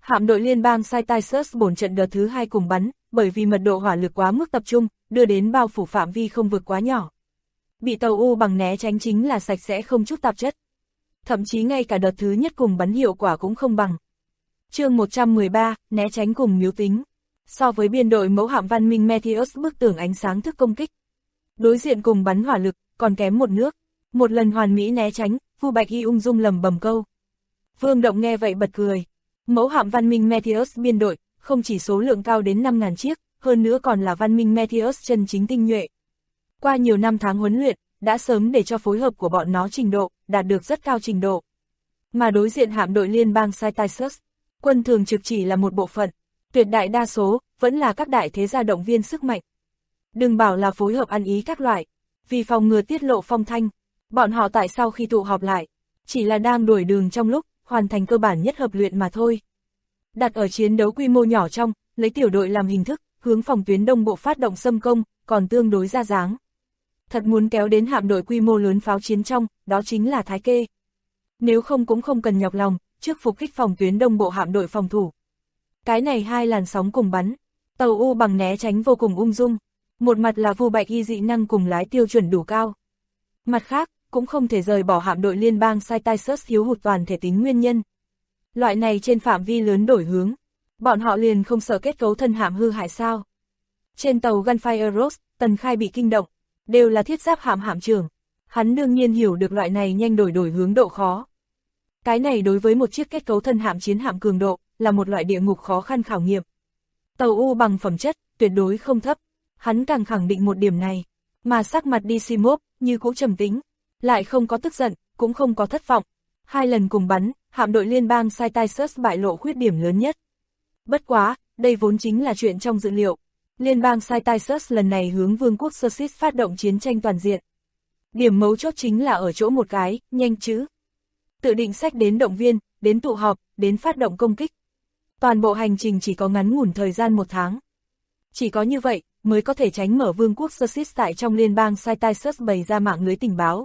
B: Hạm đội liên bang Cytisus bổn trận đợt thứ 2 cùng bắn, bởi vì mật độ hỏa lực quá mức tập trung, đưa đến bao phủ phạm vi không vượt quá nhỏ. Bị tàu U bằng né tránh chính là sạch sẽ không chút tạp chất. Thậm chí ngay cả đợt thứ nhất cùng bắn hiệu quả cũng không bằng. Chương 113, né tránh cùng miếu tính. So với biên đội mẫu hạm văn minh Meteos bức tường ánh sáng thức công kích, đối diện cùng bắn hỏa lực, còn kém một nước. Một lần hoàn mỹ né tránh, Vu Bạch Y ung dung lầm bầm câu. Vương Động nghe vậy bật cười. Mẫu hạm văn minh Meteos biên đội, không chỉ số lượng cao đến 5.000 chiếc, hơn nữa còn là văn minh Meteos chân chính tinh nhuệ. Qua nhiều năm tháng huấn luyện, đã sớm để cho phối hợp của bọn nó trình độ, đạt được rất cao trình độ. Mà đối diện hạm đội liên bang Cytisus, quân thường trực chỉ là một bộ phận, tuyệt đại đa số, vẫn là các đại thế gia động viên sức mạnh. Đừng bảo là phối hợp ăn ý các loại, vì phòng ngừa tiết lộ phong thanh, bọn họ tại sau khi tụ họp lại, chỉ là đang đuổi đường trong lúc, hoàn thành cơ bản nhất hợp luyện mà thôi. Đặt ở chiến đấu quy mô nhỏ trong, lấy tiểu đội làm hình thức, hướng phòng tuyến đông bộ phát động xâm công, còn tương đối ra dáng. Thật muốn kéo đến hạm đội quy mô lớn pháo chiến trong, đó chính là thái kê. Nếu không cũng không cần nhọc lòng, trước phục kích phòng tuyến đông bộ hạm đội phòng thủ. Cái này hai làn sóng cùng bắn, tàu U bằng né tránh vô cùng ung dung. Một mặt là Vu Bạch Y dị năng cùng lái tiêu chuẩn đủ cao. Mặt khác, cũng không thể rời bỏ hạm đội liên bang Cytisus thiếu hụt toàn thể tính nguyên nhân. Loại này trên phạm vi lớn đổi hướng, bọn họ liền không sợ kết cấu thân hạm hư hại sao. Trên tàu Gunfire Rose, Tần Khai bị kinh động, đều là thiết giáp hạm trưởng. Hắn đương nhiên hiểu được loại này nhanh đổi hướng độ khó. Cái này đối với một chiếc kết cấu thân hạm chiến hạm cường độ, là một loại địa ngục khó khăn khảo nghiệm. Tàu U bằng phẩm chất, tuyệt đối không thấp. Hắn càng khẳng định một điểm này, mà sắc mặt Decimov như cũ trầm tĩnh, lại không có tức giận, cũng không có thất vọng. Hai lần cùng bắn, hạm đội liên bang Cytisus bại lộ khuyết điểm lớn nhất. Bất quá, đây vốn chính là chuyện trong dự liệu. Liên bang Cytisus lần này hướng vương quốc Xerxes phát động chiến tranh toàn diện. Điểm mấu chốt chính là ở chỗ một cái, nhanh chữ. Tự định sách đến động viên, đến tụ họp, đến phát động công kích. Toàn bộ hành trình chỉ có ngắn ngủn thời gian 1 tháng. Chỉ có như vậy, mới có thể tránh mở vương quốc Xerxes tại trong liên bang Cytisus bày ra mạng lưới tình báo.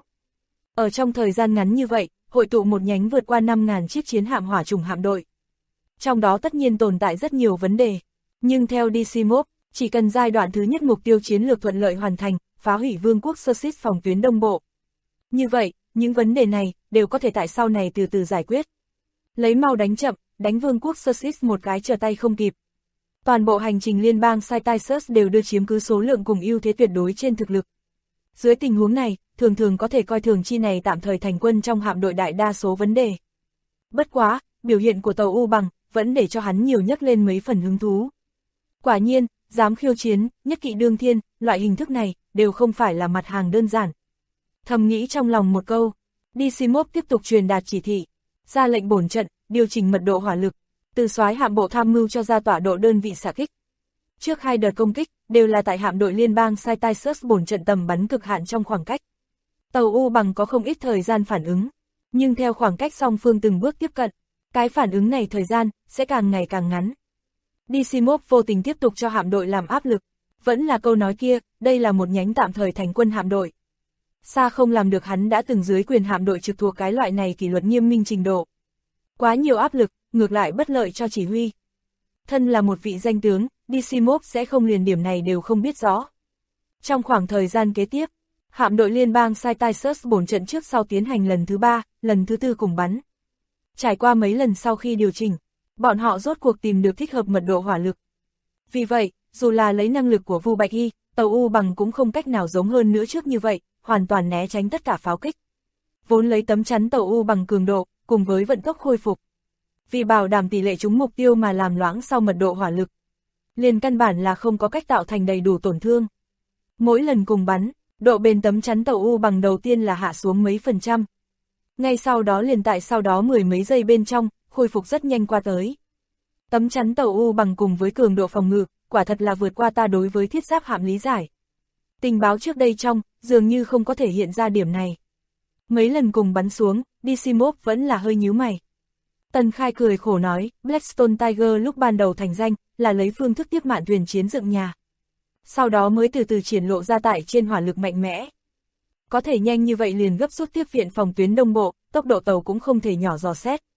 B: Ở trong thời gian ngắn như vậy, hội tụ một nhánh vượt qua 5.000 chiếc chiến hạm hỏa trùng hạm đội. Trong đó tất nhiên tồn tại rất nhiều vấn đề, nhưng theo Decimov, chỉ cần giai đoạn thứ nhất mục tiêu chiến lược thuận lợi hoàn thành, phá hủy vương quốc Xerxes phòng tuyến đông bộ. Như vậy, những vấn đề này đều có thể tại sau này từ từ giải quyết. Lấy mau đánh chậm, đánh vương quốc Xerxes một cái trở tay không kịp. Toàn bộ hành trình liên bang Cytisus đều đưa chiếm cứ số lượng cùng ưu thế tuyệt đối trên thực lực. Dưới tình huống này, thường có thể coi thường chi này tạm thời thành quân trong hạm đội đại đa số vấn đề. Bất quá, biểu hiện của tàu U bằng, vẫn để cho hắn nhiều nhắc lên mấy phần hứng thú. Quả nhiên, dám khiêu chiến, nhất kỵ đương thiên, loại hình thức này, đều không phải là mặt hàng đơn giản. Thầm nghĩ trong lòng một câu, Decimov tiếp tục truyền đạt chỉ thị, ra lệnh bổn trận, điều chỉnh mật độ hỏa lực, từ soái hạm bộ tham mưu cho ra tọa độ đơn vị xạ kích. Trước 2 đợt công kích, đều là tại hạm đội liên bang Cytisus bổn trận tầm bắn cực hạn trong khoảng cách. Tàu U bằng có không ít thời gian phản ứng, nhưng theo khoảng cách song phương từng bước tiếp cận, cái phản ứng này thời gian, sẽ càng ngày càng ngắn. Decimov vô tình tiếp tục cho hạm đội làm áp lực, vẫn là câu nói kia, đây là một nhánh tạm thời thành quân hạm đội. Xa không làm được hắn đã từng dưới quyền hạm đội trực thuộc cái loại này kỷ luật nghiêm minh trình độ. Quá nhiều áp lực, ngược lại bất lợi cho chỉ huy. Thân là một vị danh tướng, Decimov sẽ không liền điểm này đều không biết rõ. Trong khoảng thời gian kế tiếp, hạm đội liên bang Cytisus bổn trận trước sau tiến hành lần thứ 3, lần thứ 4 cùng bắn. Trải qua mấy lần sau khi điều chỉnh, bọn họ rốt cuộc tìm được thích hợp mật độ hỏa lực. Vì vậy, dù là lấy năng lực của Vu Bạch Y, tàu U bằng cũng không cách nào giống hơn nữa trước như vậy, hoàn toàn né tránh tất cả pháo kích. Vốn lấy tấm chắn tàu U bằng cường độ, cùng với vận tốc khôi phục. Vì bảo đảm tỷ lệ trúng mục tiêu mà làm loãng sau mật độ hỏa lực. Liền căn bản là không có cách tạo thành đầy đủ tổn thương. Mỗi lần cùng bắn, độ bền tấm chắn tàu U bằng đầu tiên là hạ xuống mấy %. Ngay sau đó liền tại sau đó 10 mấy giây bên trong, khôi phục rất nhanh qua tới. Tấm chắn tàu U bằng cùng với cường độ phòng ngự, quả thật là vượt qua ta đối với thiết giáp hạm lý giải. Tình báo trước đây trong, dường như không có thể hiện ra điểm này. Mấy lần cùng bắn xuống, Decimov vẫn là hơi nhíu mày. Tần Khai cười khổ nói, Blackstone Tiger lúc ban đầu thành danh, là lấy phương thức tiếp mạn thuyền chiến dựng nhà. Sau đó mới từ từ triển lộ ra tại trên hỏa lực mạnh mẽ. Có thể nhanh như vậy liền gấp rút tiếp viện phòng tuyến đông bộ, tốc độ tàu cũng không thể nhỏ dò xét.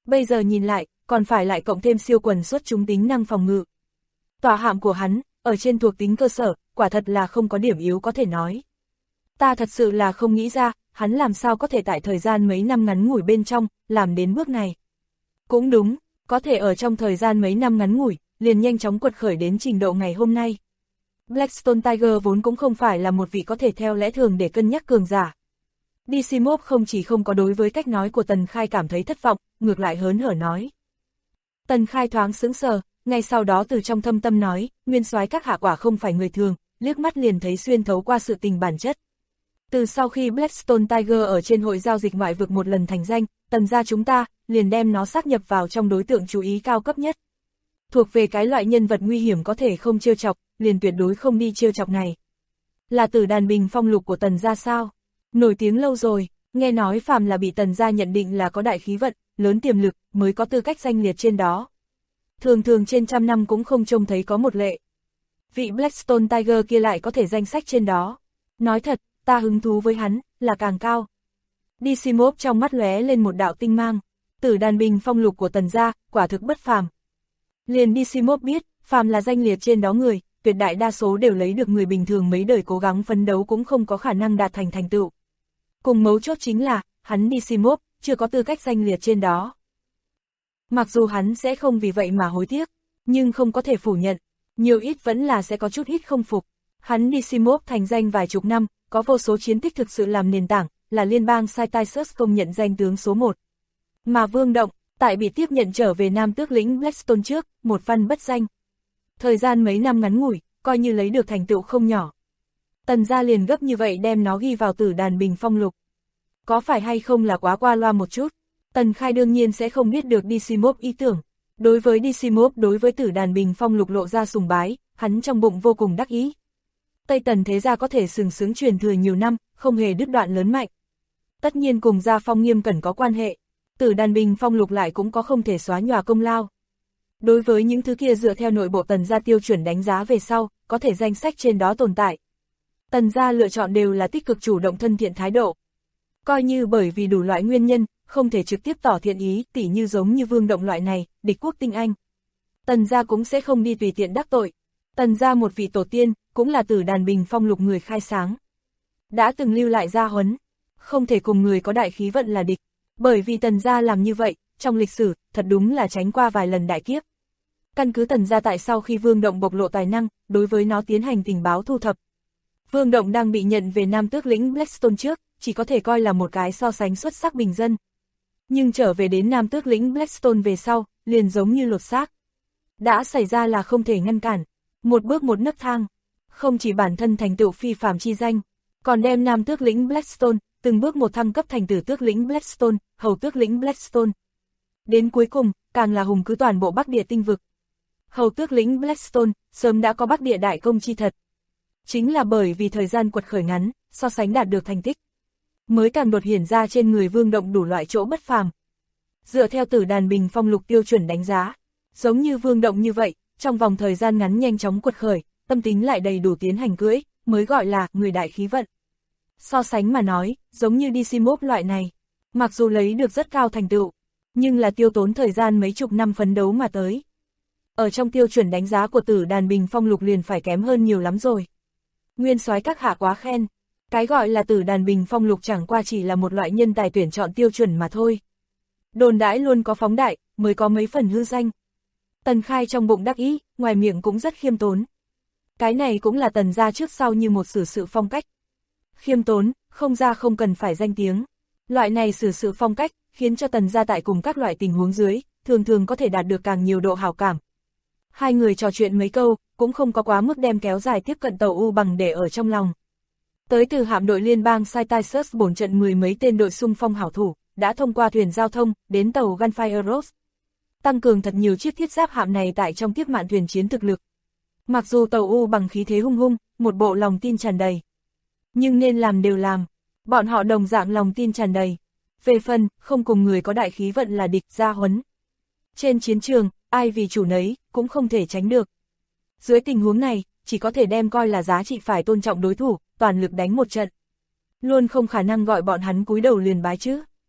B: Bây giờ nhìn lại, còn phải lại cộng thêm siêu quần xuất chúng tính năng phòng ngự. Tòa hạm của hắn, ở trên thuộc tính cơ sở, quả thật là không có điểm yếu có thể nói. Ta thật sự là không nghĩ ra, hắn làm sao có thể tại thời gian mấy năm ngắn ngủi bên trong, làm đến bước này. Cũng đúng, có thể ở trong thời gian mấy năm ngắn ngủi, liền nhanh chóng quật khởi đến trình độ ngày hôm nay. Blackstone Tiger vốn cũng không phải là một vị có thể theo lẽ thường để cân nhắc cường giả. DC Mob không chỉ không có đối với cách nói của Tần Khai cảm thấy thất vọng, ngược lại hớn hở nói. Tần Khai thoáng sững sờ, ngay sau đó từ trong thâm tâm nói, nguyên soái các hạ quả không phải người thường, liếc mắt liền thấy xuyên thấu qua sự tình bản chất. Từ sau khi Blackstone Tiger ở trên hội giao dịch ngoại vực một lần thành danh, Tần gia chúng ta liền đem nó sát nhập vào trong đối tượng chú ý cao cấp nhất. Thuộc về cái loại nhân vật nguy hiểm có thể không trêu chọc, liền tuyệt đối không đi trêu chọc này. Là Tử Đàn Bình Phong Lục của Tần gia sao? Nổi tiếng lâu rồi, nghe nói phàm là bị Tần gia nhận định là có đại khí vận, lớn tiềm lực, mới có tư cách danh liệt trên đó. Thường thường trên trăm năm cũng không trông thấy có một lệ. Vị Blackstone Tiger kia lại có thể danh sách trên đó. Nói thật, ta hứng thú với hắn, là càng cao. DC Mob trong mắt lóe lên một đạo tinh mang. Tử Đàn Bình Phong Lục của Tần gia, quả thực bất phàm. Liền DC Mob biết, phàm là danh liệt trên đó người, tuyệt đại đa số đều lấy được người bình thường mấy đời cố gắng phấn đấu cũng không có khả năng đạt thành thành tựu. Cùng mấu chốt chính là, hắn DC Mob, chưa có tư cách danh liệt trên đó. Mặc dù hắn sẽ không vì vậy mà hối tiếc, nhưng không có thể phủ nhận, nhiều ít vẫn là sẽ có chút ít không phục. Hắn DC Mob thành danh vài chục năm, có vô số chiến tích thực sự làm nền tảng, là liên bang Cytisus công nhận danh tướng số 1. Mà Vương Động, tại bị tiếp nhận trở về Nam Tước lĩnh Blackstone trước, một văn bất danh. Thời gian mấy năm ngắn ngủi, coi như lấy được thành tựu không nhỏ. Tần gia liền gấp như vậy đem nó ghi vào Tử Đàn Bình Phong Lục. Có phải hay không là quá qua loa một chút? Tần Khai đương nhiên sẽ không biết được DC Mob ý tưởng. Đối với DC Mob đối với Tử Đàn Bình Phong Lục lộ ra sùng bái, hắn trong bụng vô cùng đắc ý. Tây Tần thế gia có thể sừng sướng truyền thừa nhiều năm, không hề đứt đoạn lớn mạnh. Tất nhiên cùng gia Phong Nghiêm Cẩn có quan hệ, Tử Đàn Bình Phong Lục lại cũng có không thể xóa nhòa công lao. Đối với những thứ kia dựa theo nội bộ Tần gia tiêu chuẩn đánh giá về sau, có thể danh sách trên đó tồn tại. Tần gia lựa chọn đều là tích cực chủ động thân thiện thái độ. Coi như bởi vì đủ loại nguyên nhân, không thể trực tiếp tỏ thiện ý, tỉ như giống như Vương Động loại này, địch quốc tinh anh. Tần gia cũng sẽ không đi tùy tiện đắc tội. Tần gia một vị tổ tiên, cũng là Tử Đàn Bình Phong Lục người khai sáng. Đã từng lưu lại gia huấn, không thể cùng người có đại khí vận là địch. Bởi vì Tần gia làm như vậy, trong lịch sử, thật đúng là tránh qua vài lần đại kiếp. Căn cứ Tần gia tại sau khi Vương Động bộc lộ tài năng, đối với nó tiến hành tình báo thu thập. Vương Động đang bị nhận về Nam Tước lĩnh Blackstone trước, chỉ có thể coi là một cái so sánh xuất sắc bình dân. Nhưng trở về đến Nam Tước lĩnh Blackstone về sau, liền giống như lột xác. Đã xảy ra là không thể ngăn cản, một bước một nấc thang. Không chỉ bản thân thành tựu phi phàm chi danh, còn đem Nam Tước lĩnh Blackstone, từng bước một thăng cấp thành Tử Tước lĩnh Blackstone, Hầu Tước lĩnh Blackstone. Đến cuối cùng, càng là hùng cứ toàn bộ Bắc Địa tinh vực. Hầu Tước lĩnh Blackstone, sớm đã có Bắc Địa đại công chi thật. Chính là bởi vì thời gian quật khởi ngắn, so sánh đạt được thành tích, mới càng đột hiển ra trên người Vương Động đủ loại chỗ bất phàm. Dựa theo Tử Đàn Bình Phong Lục tiêu chuẩn đánh giá, giống như Vương Động như vậy, trong vòng thời gian ngắn nhanh chóng quật khởi, tâm tính lại đầy đủ tiến hành cưỡi, mới gọi là người đại khí vận. So sánh mà nói, giống như DC Mob loại này, mặc dù lấy được rất cao thành tựu, nhưng là tiêu tốn thời gian mấy chục năm phấn đấu mà tới. Ở trong tiêu chuẩn đánh giá của Tử Đàn Bình Phong Lục liền phải kém hơn nhiều lắm rồi. Nguyên soái các hạ quá khen, cái gọi là Tử Đàn Bình Phong Lục chẳng qua chỉ là một loại nhân tài tuyển chọn tiêu chuẩn mà thôi. Đồn đãi luôn có phóng đại, mới có mấy phần hư danh. Tần Khai trong bụng đắc ý, ngoài miệng cũng rất khiêm tốn. Cái này cũng là Tần gia trước sau như một xử sự phong cách. Khiêm tốn, không ra không cần phải danh tiếng. Loại này xử sự phong cách, khiến cho Tần gia tại cùng các loại tình huống dưới, thường thường có thể đạt được càng nhiều độ hảo cảm. Hai người trò chuyện mấy câu, cũng không có quá mức đem kéo dài tiếp cận tàu U bằng để ở trong lòng. Tới từ hạm đội liên bang Cytisus bổn trận mười mấy tên đội xung phong hảo thủ, đã thông qua thuyền giao thông, đến tàu Gunfire Rose. Tăng cường thật nhiều chiếc thiết giáp hạm này tại trong tiếp mạn thuyền chiến thực lực. Mặc dù tàu U bằng khí thế hung hung, một bộ lòng tin tràn đầy. Nhưng nên làm đều làm, bọn họ đồng dạng lòng tin tràn đầy. Về phần, không cùng người có đại khí vận là địch gia huấn. Trên chiến trường, ai vì chủ nấy, cũng không thể tránh được. Dưới tình huống này, chỉ có thể đem coi là giá trị phải tôn trọng đối thủ, toàn lực đánh một trận. Luôn không khả năng gọi bọn hắn cúi đầu liền bái chứ.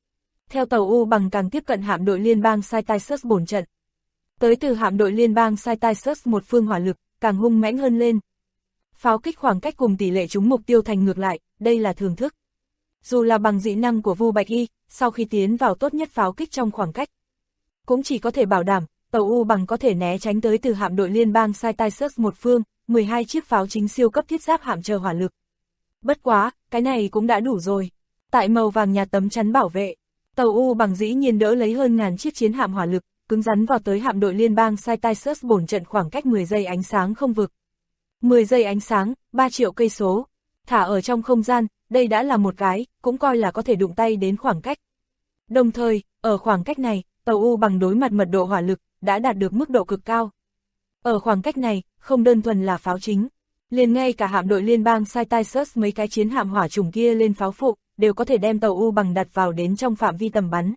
B: Theo tàu U bằng càng tiếp cận hạm đội liên bang Cytisus bổn trận. Tới từ hạm đội liên bang Cytisus một phương hỏa lực, càng hung mãnh hơn lên. Pháo kích khoảng cách cùng tỷ lệ trúng mục tiêu thành ngược lại, đây là thường thức. Dù là bằng dị năng của Vu Bạch Y, sau khi tiến vào tốt nhất pháo kích trong khoảng cách, cũng chỉ có thể bảo đảm, tàu U bằng có thể né tránh tới từ hạm đội liên bang Cytisus một phương, 12 chiếc pháo chính siêu cấp thiết giáp hạm chờ hỏa lực. Bất quá, cái này cũng đã đủ rồi. Tại màu vàng nhạt tấm chắn bảo vệ, tàu U bằng dĩ nhiên đỡ lấy hơn ngàn chiếc chiến hạm hỏa lực, cứng rắn vào tới hạm đội liên bang Cytisus bổn trận khoảng cách 10 giây ánh sáng không vực. 10 giây ánh sáng, 3 triệu cây số. Thả ở trong không gian, đây đã là một cái, cũng coi là có thể đụng tay đến khoảng cách. Đồng thời, ở khoảng cách này, tàu U bằng đối mặt mật độ hỏa lực, đã đạt được mức độ cực cao. Ở khoảng cách này, không đơn thuần là pháo chính. Liền ngay cả hạm đội liên bang Cytisus mấy cái chiến hạm hỏa chủng kia lên pháo phụ, đều có thể đem tàu U bằng đặt vào đến trong phạm vi tầm bắn.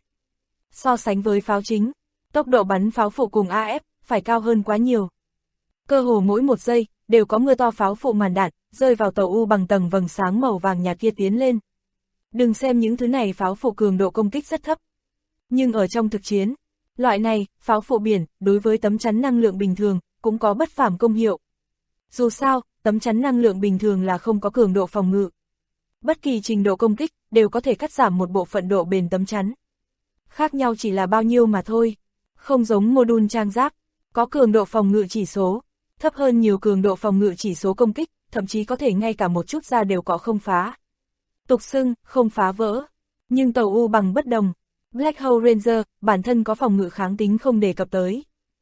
B: So sánh với pháo chính, tốc độ bắn pháo phụ cùng AF, phải cao hơn quá nhiều. Cơ hồ mỗi một giây, đều có mưa to pháo phụ màn đạn, rơi vào tàu U bằng tầng vầng sáng màu vàng nhạt kia tiến lên. Đừng xem những thứ này pháo phụ cường độ công kích rất thấp. Nhưng ở trong thực chiến, loại này, pháo phụ biển, đối với tấm chắn năng lượng bình thường, cũng có bất phàm công hiệu. Dù sao, tấm chắn năng lượng bình thường là không có cường độ phòng ngự. Bất kỳ trình độ công kích, đều có thể cắt giảm một bộ phận độ bền tấm chắn. Khác nhau chỉ là bao nhiêu mà thôi. Không giống mô-đun trang giáp, có cường độ phòng ngự chỉ số, thấp hơn nhiều cường độ phòng ngự chỉ số công kích, thậm chí có thể ngay cả một chút ra đều có không phá. Tục xưng, không phá vỡ. Nhưng tàu U bằng bất đồng. Black Hole Ranger, bản thân có phòng ngự kháng tính không đề cập tới.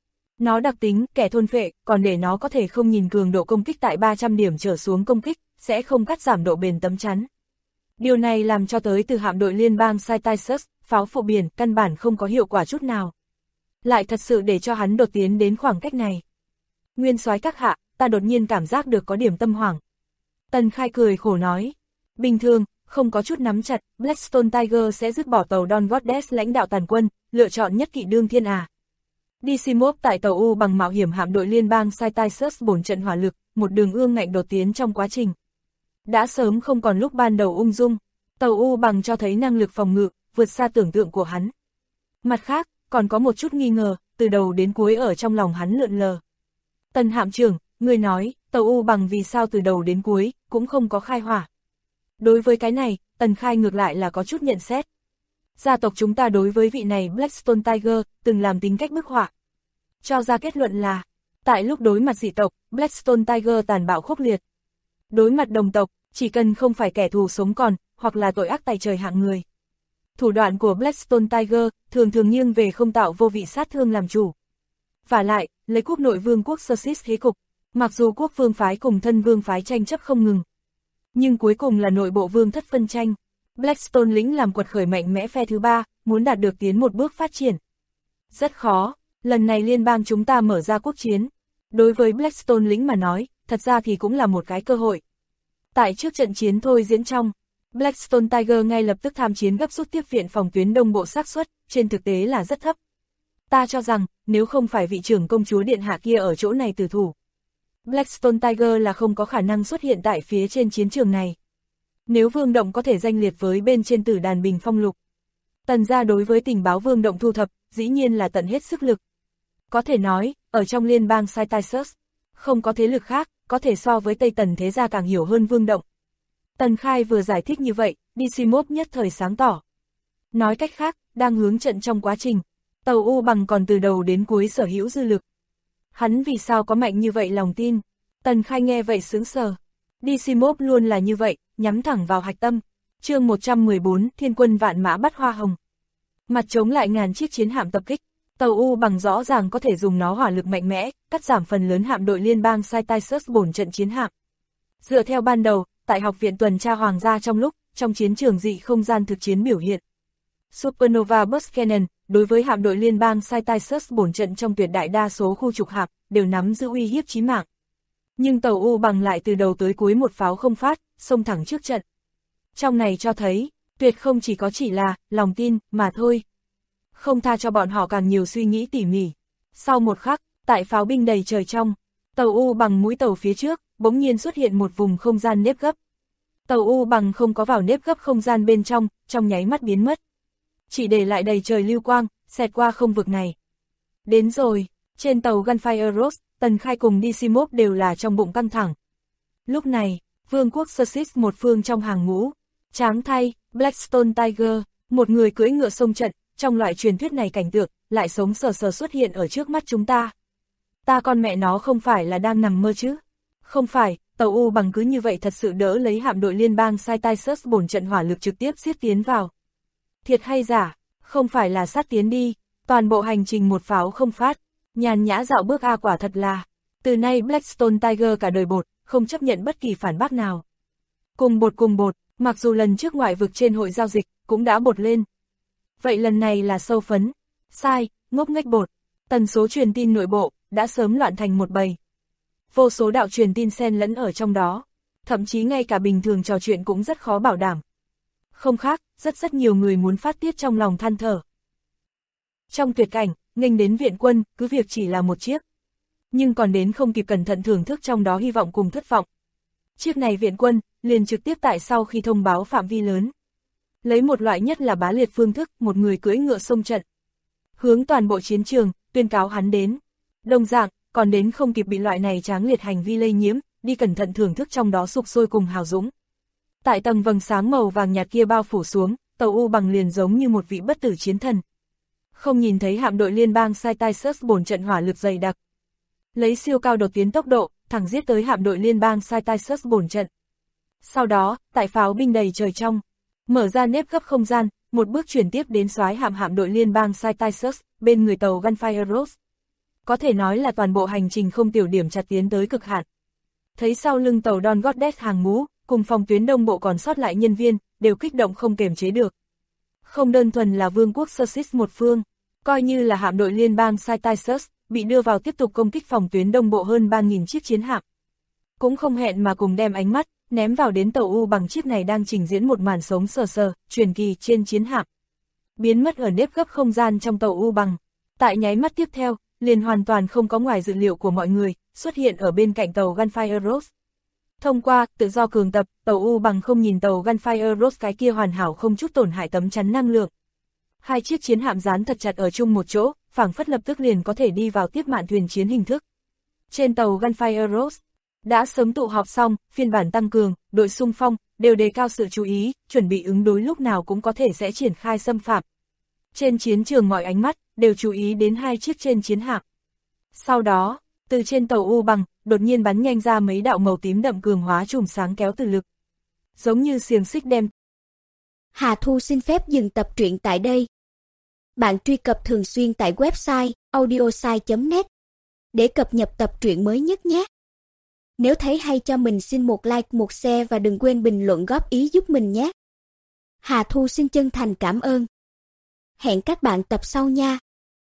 B: Nó đặc tính, kẻ thôn phệ, còn để nó có thể không nhìn cường độ công kích tại 300 điểm trở xuống công kích, sẽ không cắt giảm độ bền tấm chắn. Điều này làm cho tới từ hạm đội liên bang Cytisus, pháo phụ biển, căn bản không có hiệu quả chút nào. Lại thật sự để cho hắn đột tiến đến khoảng cách này. Nguyên soái các hạ, ta đột nhiên cảm giác được có điểm tâm hoảng. Tần Khai cười khổ nói. Bình thường, không có chút nắm chặt, Blackstone Tiger sẽ dứt bỏ tàu Dawn Goddess lãnh đạo tàn quân, lựa chọn nhất kỵ đương thiên à. DC-1 tại tàu U bằng mạo hiểm hạm đội liên bang Cytisus bổn trận hỏa lực, một đường ương ngạnh đột tiến trong quá trình. Đã sớm không còn lúc ban đầu ung dung, tàu U bằng cho thấy năng lực phòng ngự, vượt xa tưởng tượng của hắn. Mặt khác, còn có một chút nghi ngờ, từ đầu đến cuối ở trong lòng hắn lượn lờ. Tần hạm trưởng, người nói, tàu U bằng vì sao từ đầu đến cuối, cũng không có khai hỏa. Đối với cái này, Tần Khai ngược lại là có chút nhận xét. Gia tộc chúng ta đối với vị này Blackstone Tiger, từng làm tính cách bức họa. Cho ra kết luận là, tại lúc đối mặt dị tộc, Blackstone Tiger tàn bạo khốc liệt. Đối mặt đồng tộc, chỉ cần không phải kẻ thù sống còn, hoặc là tội ác tày trời hạng người. Thủ đoạn của Blackstone Tiger, thường thường nghiêng về không tạo vô vị sát thương làm chủ. Vả lại, lấy quốc nội vương quốc Sussex thế cục, mặc dù quốc vương phái cùng thân vương phái tranh chấp không ngừng. Nhưng cuối cùng là nội bộ vương thất phân tranh. Blackstone lĩnh làm quật khởi mạnh mẽ phe thứ ba, muốn đạt được tiến một bước phát triển. Rất khó, lần này liên bang chúng ta mở ra quốc chiến. Đối với Blackstone lĩnh mà nói, thật ra thì cũng là một cái cơ hội. Tại trước trận chiến thôi diễn trong, Blackstone Tiger ngay lập tức tham chiến gấp rút tiếp viện phòng tuyến đông bộ xác suất, trên thực tế là rất thấp. Ta cho rằng, nếu không phải vị trưởng công chúa điện hạ kia ở chỗ này tử thủ, Blackstone Tiger là không có khả năng xuất hiện tại phía trên chiến trường này. Nếu Vương Động có thể danh liệt với bên trên Tử Đàn Bình Phong Lục, Tần gia đối với tình báo Vương Động thu thập, dĩ nhiên là tận hết sức lực. Có thể nói, ở trong liên bang Cytisus, không có thế lực khác, có thể so với Tây Tần thế gia càng hiểu hơn Vương Động. Tần Khai vừa giải thích như vậy, DC-1 nhất thời sáng tỏ. Nói cách khác, đang hướng trận trong quá trình, tàu U bằng còn từ đầu đến cuối sở hữu dư lực. Hắn vì sao có mạnh như vậy lòng tin? Tần Khai nghe vậy sướng sờ. DC-1 luôn là như vậy, nhắm thẳng vào hạch tâm. Chương 114, Thiên quân vạn mã bắt hoa hồng. Mặt chống lại ngàn chiếc chiến hạm tập kích, tàu U bằng rõ ràng có thể dùng nó hỏa lực mạnh mẽ, cắt giảm phần lớn hạm đội liên bang Cytisus bổn trận chiến hạm. Dựa theo ban đầu, tại học viện tuần tra hoàng gia trong chiến trường dị không gian thực chiến biểu hiện. Supernova Burst Cannon, đối với hạm đội liên bang Cytisus bổn trận trong tuyệt đại đa số khu trục hạm, đều nắm giữ uy hiếp chí mạng. Nhưng tàu U bằng lại từ đầu tới cuối một pháo không phát, xông thẳng trước trận. Trong này cho thấy, tuyệt không chỉ là lòng tin mà thôi. Không tha cho bọn họ càng nhiều suy nghĩ tỉ mỉ. Sau một khắc, tại pháo binh đầy trời trong, tàu U bằng mũi tàu phía trước, bỗng nhiên xuất hiện một vùng không gian nếp gấp. Tàu U bằng không có vào nếp gấp không gian bên trong nháy mắt biến mất. chỉ để lại đầy trời lưu quang, xẹt qua không vực này. Đến rồi, trên tàu Gunfire Rose, Tần Khai cùng Decimos đều là trong bụng căng thẳng. Lúc này, vương quốc Sussex một phương trong hàng ngũ, tráng thay, Blackstone Tiger, một người cưỡi ngựa sông trận, trong loại truyền thuyết này cảnh tượng, lại sống sờ sờ xuất hiện ở trước mắt chúng ta. Ta con mẹ nó không phải là đang nằm mơ chứ? Không phải, tàu U bằng cứ như vậy thật sự đỡ lấy hạm đội liên bang Cyrus bổn trận hỏa lực trực tiếp xiết tiến vào. Thiệt hay giả, không phải là sát tiến đi, toàn bộ hành trình một pháo không phát, nhàn nhã dạo bước A quả thật là. Từ nay Blackstone Tiger cả đời bột, không chấp nhận bất kỳ phản bác nào. Cùng bột, mặc dù lần trước ngoại vực trên hội giao dịch, cũng đã bột lên. Vậy lần này là sâu phấn. Sai, ngốc nghếch bột. Tần số truyền tin nội bộ, đã sớm loạn thành một bầy. Vô số đạo truyền tin xen lẫn ở trong đó. Thậm chí ngay cả bình thường trò chuyện cũng rất khó bảo đảm. Không khác, rất nhiều người muốn phát tiết trong lòng than thở. Trong tuyệt cảnh, nghênh đến viện quân, cứ việc chỉ là một chiếc. Nhưng còn đến không kịp cẩn thận thưởng thức trong đó hy vọng cùng thất vọng. Chiếc này viện quân, liền trực tiếp tại sau khi thông báo phạm vi lớn. Lấy một loại nhất là bá liệt phương thức, một người cưỡi ngựa xông trận. Hướng toàn bộ chiến trường, tuyên cáo hắn đến. Đồng dạng, còn đến không kịp bị loại này tráng liệt hành vi lây nhiễm, đi cẩn thận thưởng thức trong đó sục sôi cùng hào dũng. Tại tầng vầng sáng màu vàng nhạt kia bao phủ xuống, tàu U bằng liền giống như một vị bất tử chiến thần. Không nhìn thấy hạm đội liên bang Cyrus bổn trận hỏa lực dày đặc. Lấy siêu cao đột tiến tốc độ, thẳng giết tới hạm đội liên bang Cyrus bổn trận. Sau đó, tại pháo binh đầy trời trong, mở ra nếp gấp không gian, một bước chuyển tiếp đến soái hạm đội liên bang Cyrus, bên người tàu Gunfire Rose. Có thể nói là toàn bộ hành trình không tiểu điểm chặt tiến tới cực hạn. Thấy sau lưng tàu Don Goddess hàng ngũ, cùng phòng tuyến đông bộ còn sót lại nhân viên, đều kích động không kềm chế được. Không đơn thuần là vương quốc Sussex một phương, coi như là hạm đội liên bang Cyrus, bị đưa vào tiếp tục công kích phòng tuyến đông bộ hơn 3.000 chiếc chiến hạm. Cũng không hẹn mà cùng đem ánh mắt, ném vào đến tàu U bằng chiếc này đang trình diễn một màn sống sờ sờ, truyền kỳ trên chiến hạm. Biến mất ở nếp gấp không gian trong tàu U bằng. Tại nháy mắt tiếp theo, liền hoàn toàn không có ngoài dự liệu của mọi người, xuất hiện ở bên cạnh tàu Gunfire Rose. Thông qua tự do cường tập, tàu U bằng không nhìn tàu Gunfire Rose cái kia hoàn hảo không chút tổn hại tấm chắn năng lượng. Hai chiếc chiến hạm dán thật chặt ở chung một chỗ, phảng phất lập tức liền có thể đi vào tiếp mạn thuyền chiến hình thức. Trên tàu Gunfire Rose, đã sớm tụ họp xong, phiên bản tăng cường, đội xung phong, đều đề cao sự chú ý, chuẩn bị ứng đối lúc nào cũng có thể sẽ triển khai xâm phạm. Trên chiến trường mọi ánh mắt, đều chú ý đến hai chiếc trên chiến hạm. Sau đó, từ trên tàu U bằng, đột nhiên bắn nhanh ra mấy đạo màu tím đậm cường hóa chùm sáng kéo từ lực. Giống như xiềng xích đem.
C: Hà Thu xin phép dừng tập truyện tại đây. Bạn truy cập thường xuyên tại website audiosai.net để cập nhật tập truyện mới nhất nhé. Nếu thấy hay cho mình xin một like, một share và đừng quên bình luận góp ý giúp mình nhé. Hà Thu xin chân thành cảm ơn. Hẹn các bạn tập sau nha.